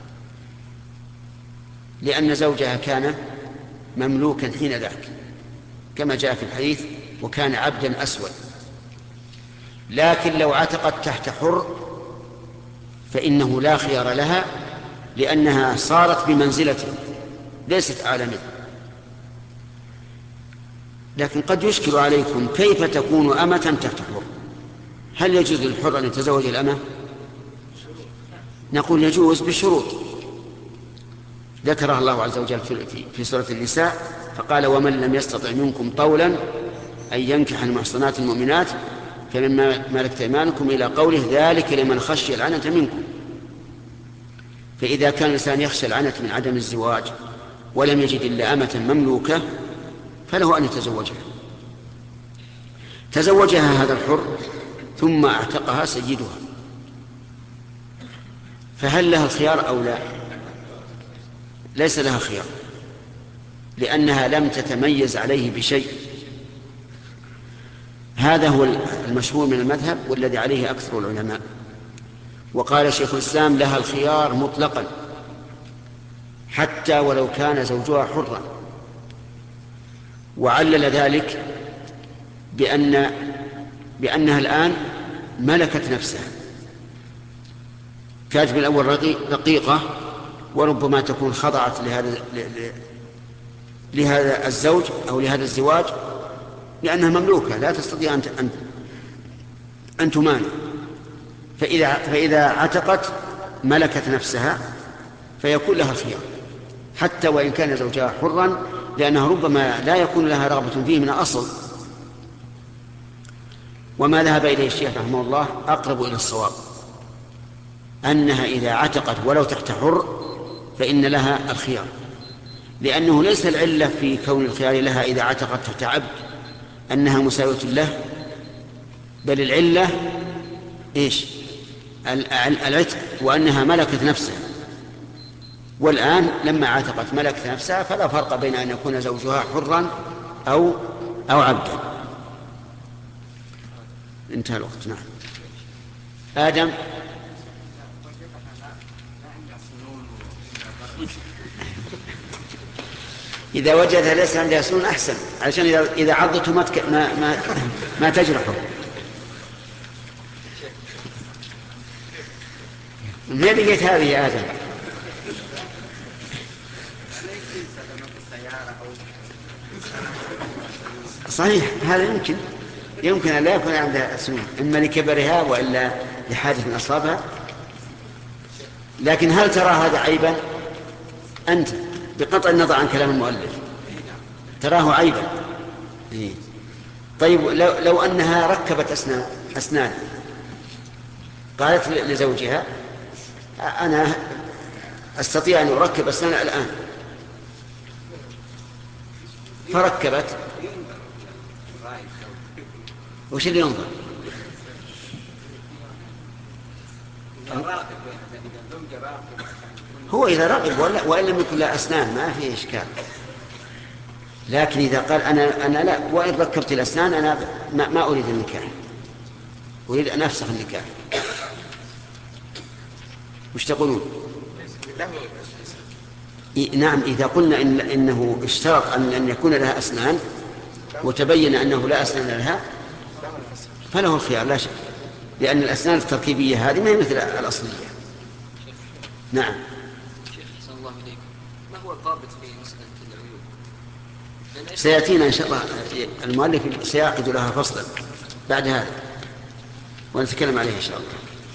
لأن زوجها كان مملوكا حين ذاك كما جاء في الحديث: وكان عبدا أسود. لكن لو عتقت تحت حر فإنه لا خيار لها، لأنها صارت بمنزلته ليست أعلى منه. لكن قد يشكل عليكم: كيف تكون أمة تحت حر؟ هل يجوز للحر أن يتزوج الأمة؟ نقول يجوز بالشروط ذكرها الله عز وجل في سورة النساء، فقال: ومن لم يستطع منكم طولا أن ينكح المحصنات المؤمنات فمما ملكت أيمانكم إلى قوله: ذلك لمن خشي العنة منكم. فإذا كان الإنسان يخشى العنة من عدم الزواج ولم يجد إلا أمة مملوكة فله أن يتزوجها. تزوجها هذا الحر ثم اعتقها سيدها، فهل لها الخيار أو لا؟ ليس لها خيار، لأنها لم تتميز عليه بشيء. هذا هو المشهور من المذهب والذي عليه أكثر العلماء. وقال شيخ الإسلام لها الخيار مطلقا حتى ولو كان زوجها حرا، وعلل ذلك بأن بأنها الآن ملكت نفسها. كانت بالأول رقيقة وربما تكون خضعت لهذا لهذا الزوج أو لهذا الزواج لأنها مملوكة لا تستطيع أن أن تمانع، فإذا فإذا عتقت ملكت نفسها فيكون لها الخيار حتى وإن كان زوجها حرا، لأنها ربما لا يكون لها رغبة فيه من الأصل. وما ذهب إليه الشيخ رحمه الله أقرب إلى الصواب، أنها إذا عتقت ولو تحت حر فإن لها الخيار، لأنه ليس العلة في كون الخيار لها إذا عتقت تحت عبد أنها مساوية له، بل العلة إيش؟ العتق، وأنها ملكت نفسها. والآن لما عتقت ملكت نفسها فلا فرق بين أن يكون زوجها حرا أو أو عبدا. انتهى الوقت. نعم. آدم. إذا وجدها ليس عندها سنون أحسن، علشان إذا إذا عضته ما تك... ما ما, ما تجرحه. ما لقيت هذه يا آدم؟ صحيح، هذا يمكن يمكن أن لا يكون عندها سنون، إما لكبرها وإلا لحادث من أصابها. لكن هل ترى هذا عيبا أنت بقطع النظر عن كلام المؤلف؟ تراه عيبا؟ إيه. طيب لو, لو أنها ركبت أسنان أسنان قالت لزوجها أنا أستطيع أن أركب أسنان الآن، فركبت، وش اللي ينظر؟ هو إذا رغب وإن لم يكن له أسنان ما فيه إشكال. لكن إذا قال أنا أنا لا، وإن ركبت الأسنان أنا ما, ما أريد النكاح، أريد أن أفسخ النكاح، وش تقولون؟ نعم، إذا قلنا إن إنه اشترط أن أن يكون لها أسنان وتبين أنه لا أسنان لها فله الخيار لا شك، لأن الأسنان التركيبية هذه ما هي مثل الأصلية. نعم. شيخ أحسن الله إليكم، ما هو الضابط في مسألة العيوب؟ سيأتينا إن شاء الله، المؤلف سيعقد لها فصلا بعد هذا ونتكلم عليه إن شاء الله.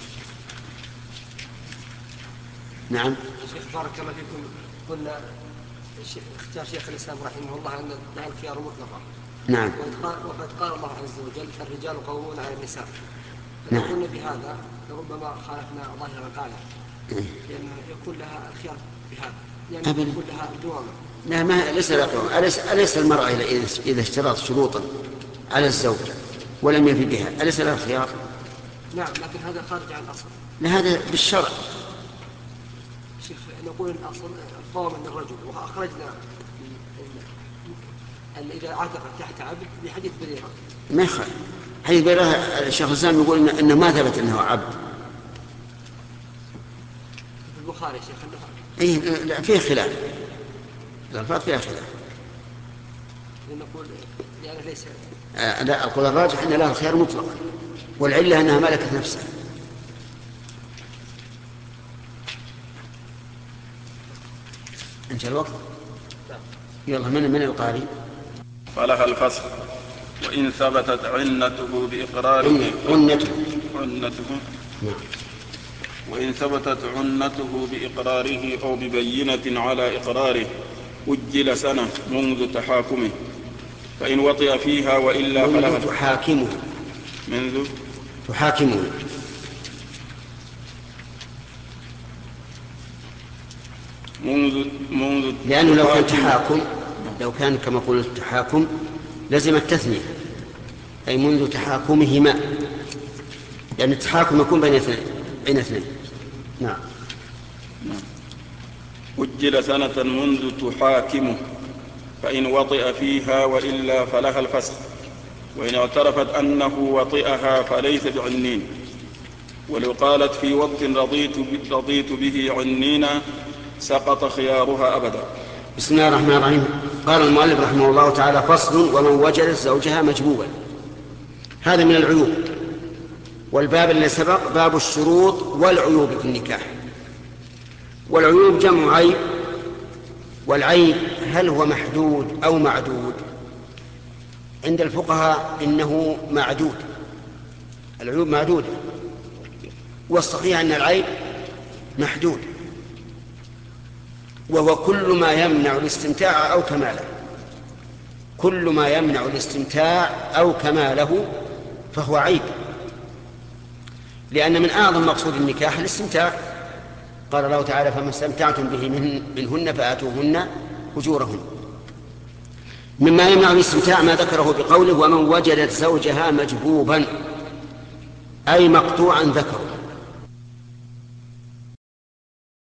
نعم. شيخ بارك الله فيكم، قلنا اختيار شيخ الإسلام رحمه الله أن الخيار مطلقا. نعم. وقد قال الله عز وجل الرجال قوامون على النساء. نعم. قلنا بهذا لربما خالفنا ظاهر القاعدة، لأن يكون لها الخيار بهذا، يعني أبدا. يكون لها دوامة. لا، ما ليس لها. أليس أليس المرأة إذا اشترط شروطا على الزوج ولم يفي بها أليس لها الخيار؟ نعم، لكن هذا خارج عن الأصل. لا، هذا بالشرع. شيخ نقول الأصل قوام من الرجل، وأخرجنا أن إذا عتق تحت عبد بحديث بريرة. ما يخالف حديث بريرة، الشيخ الإسلام يقول إنه ما ثبت أنه عبد. البخاري شيخ إيه، لا فيه خلاف، الألفاظ فيها خلاف. نقول يعني ليس آه لا، القول الراجح أن لها الخيار مطلقا، والعلة أنها ملكت نفسها. انتهى الوقت. يلا، من من القارئ؟ فلها الفصل. وإن ثبتت عنته بإقراره عنته عنته وإن ثبتت عنته بإقراره أو ببينة على إقراره أجل سنة منذ تحاكمه، فإن وطئ فيها وإلا فلها منذ تحاكمه منذ تحاكمه منذ منذ لأنه لو كان تحاكم، لو كان كما قلت التحاكم لزم التثنية، أي منذ تحاكمهما، يعني التحاكم يكون بين اثنين بين اثنين. نعم. أجل سنة منذ تحاكمه، فإن وطئ فيها وإلا فلها الفسخ، وإن اعترفت أنه وطئها فليس بعنين. ولو قالت في وقت رضيت, رضيت به عنينا سقط خيارها أبدا. بسم الله الرحمن الرحيم. قال المؤلف رحمه الله تعالى: فصل: ومن وجدت زوجها مجبوبا. هذا من العيوب، والباب الذي سبق باب الشروط والعيوب في النكاح. والعيوب جمع عيب، والعيب هل هو محدود أو معدود؟ عند الفقهاء إنه معدود، العيوب معدودة، والصحيح أن العيب محدود، وهو كل ما يمنع الاستمتاع أو كماله. كل ما يمنع الاستمتاع أو كماله فهو عيب، لأن من أعظم مقصود النكاح الاستمتاع. قال الله تعالى: فما استمتعتم به منهن فآتوهن أجورهن. مما يمنع الاستمتاع ما ذكره بقوله: ومن وجدت زوجها مجبوبا، أي مقطوعا ذكره.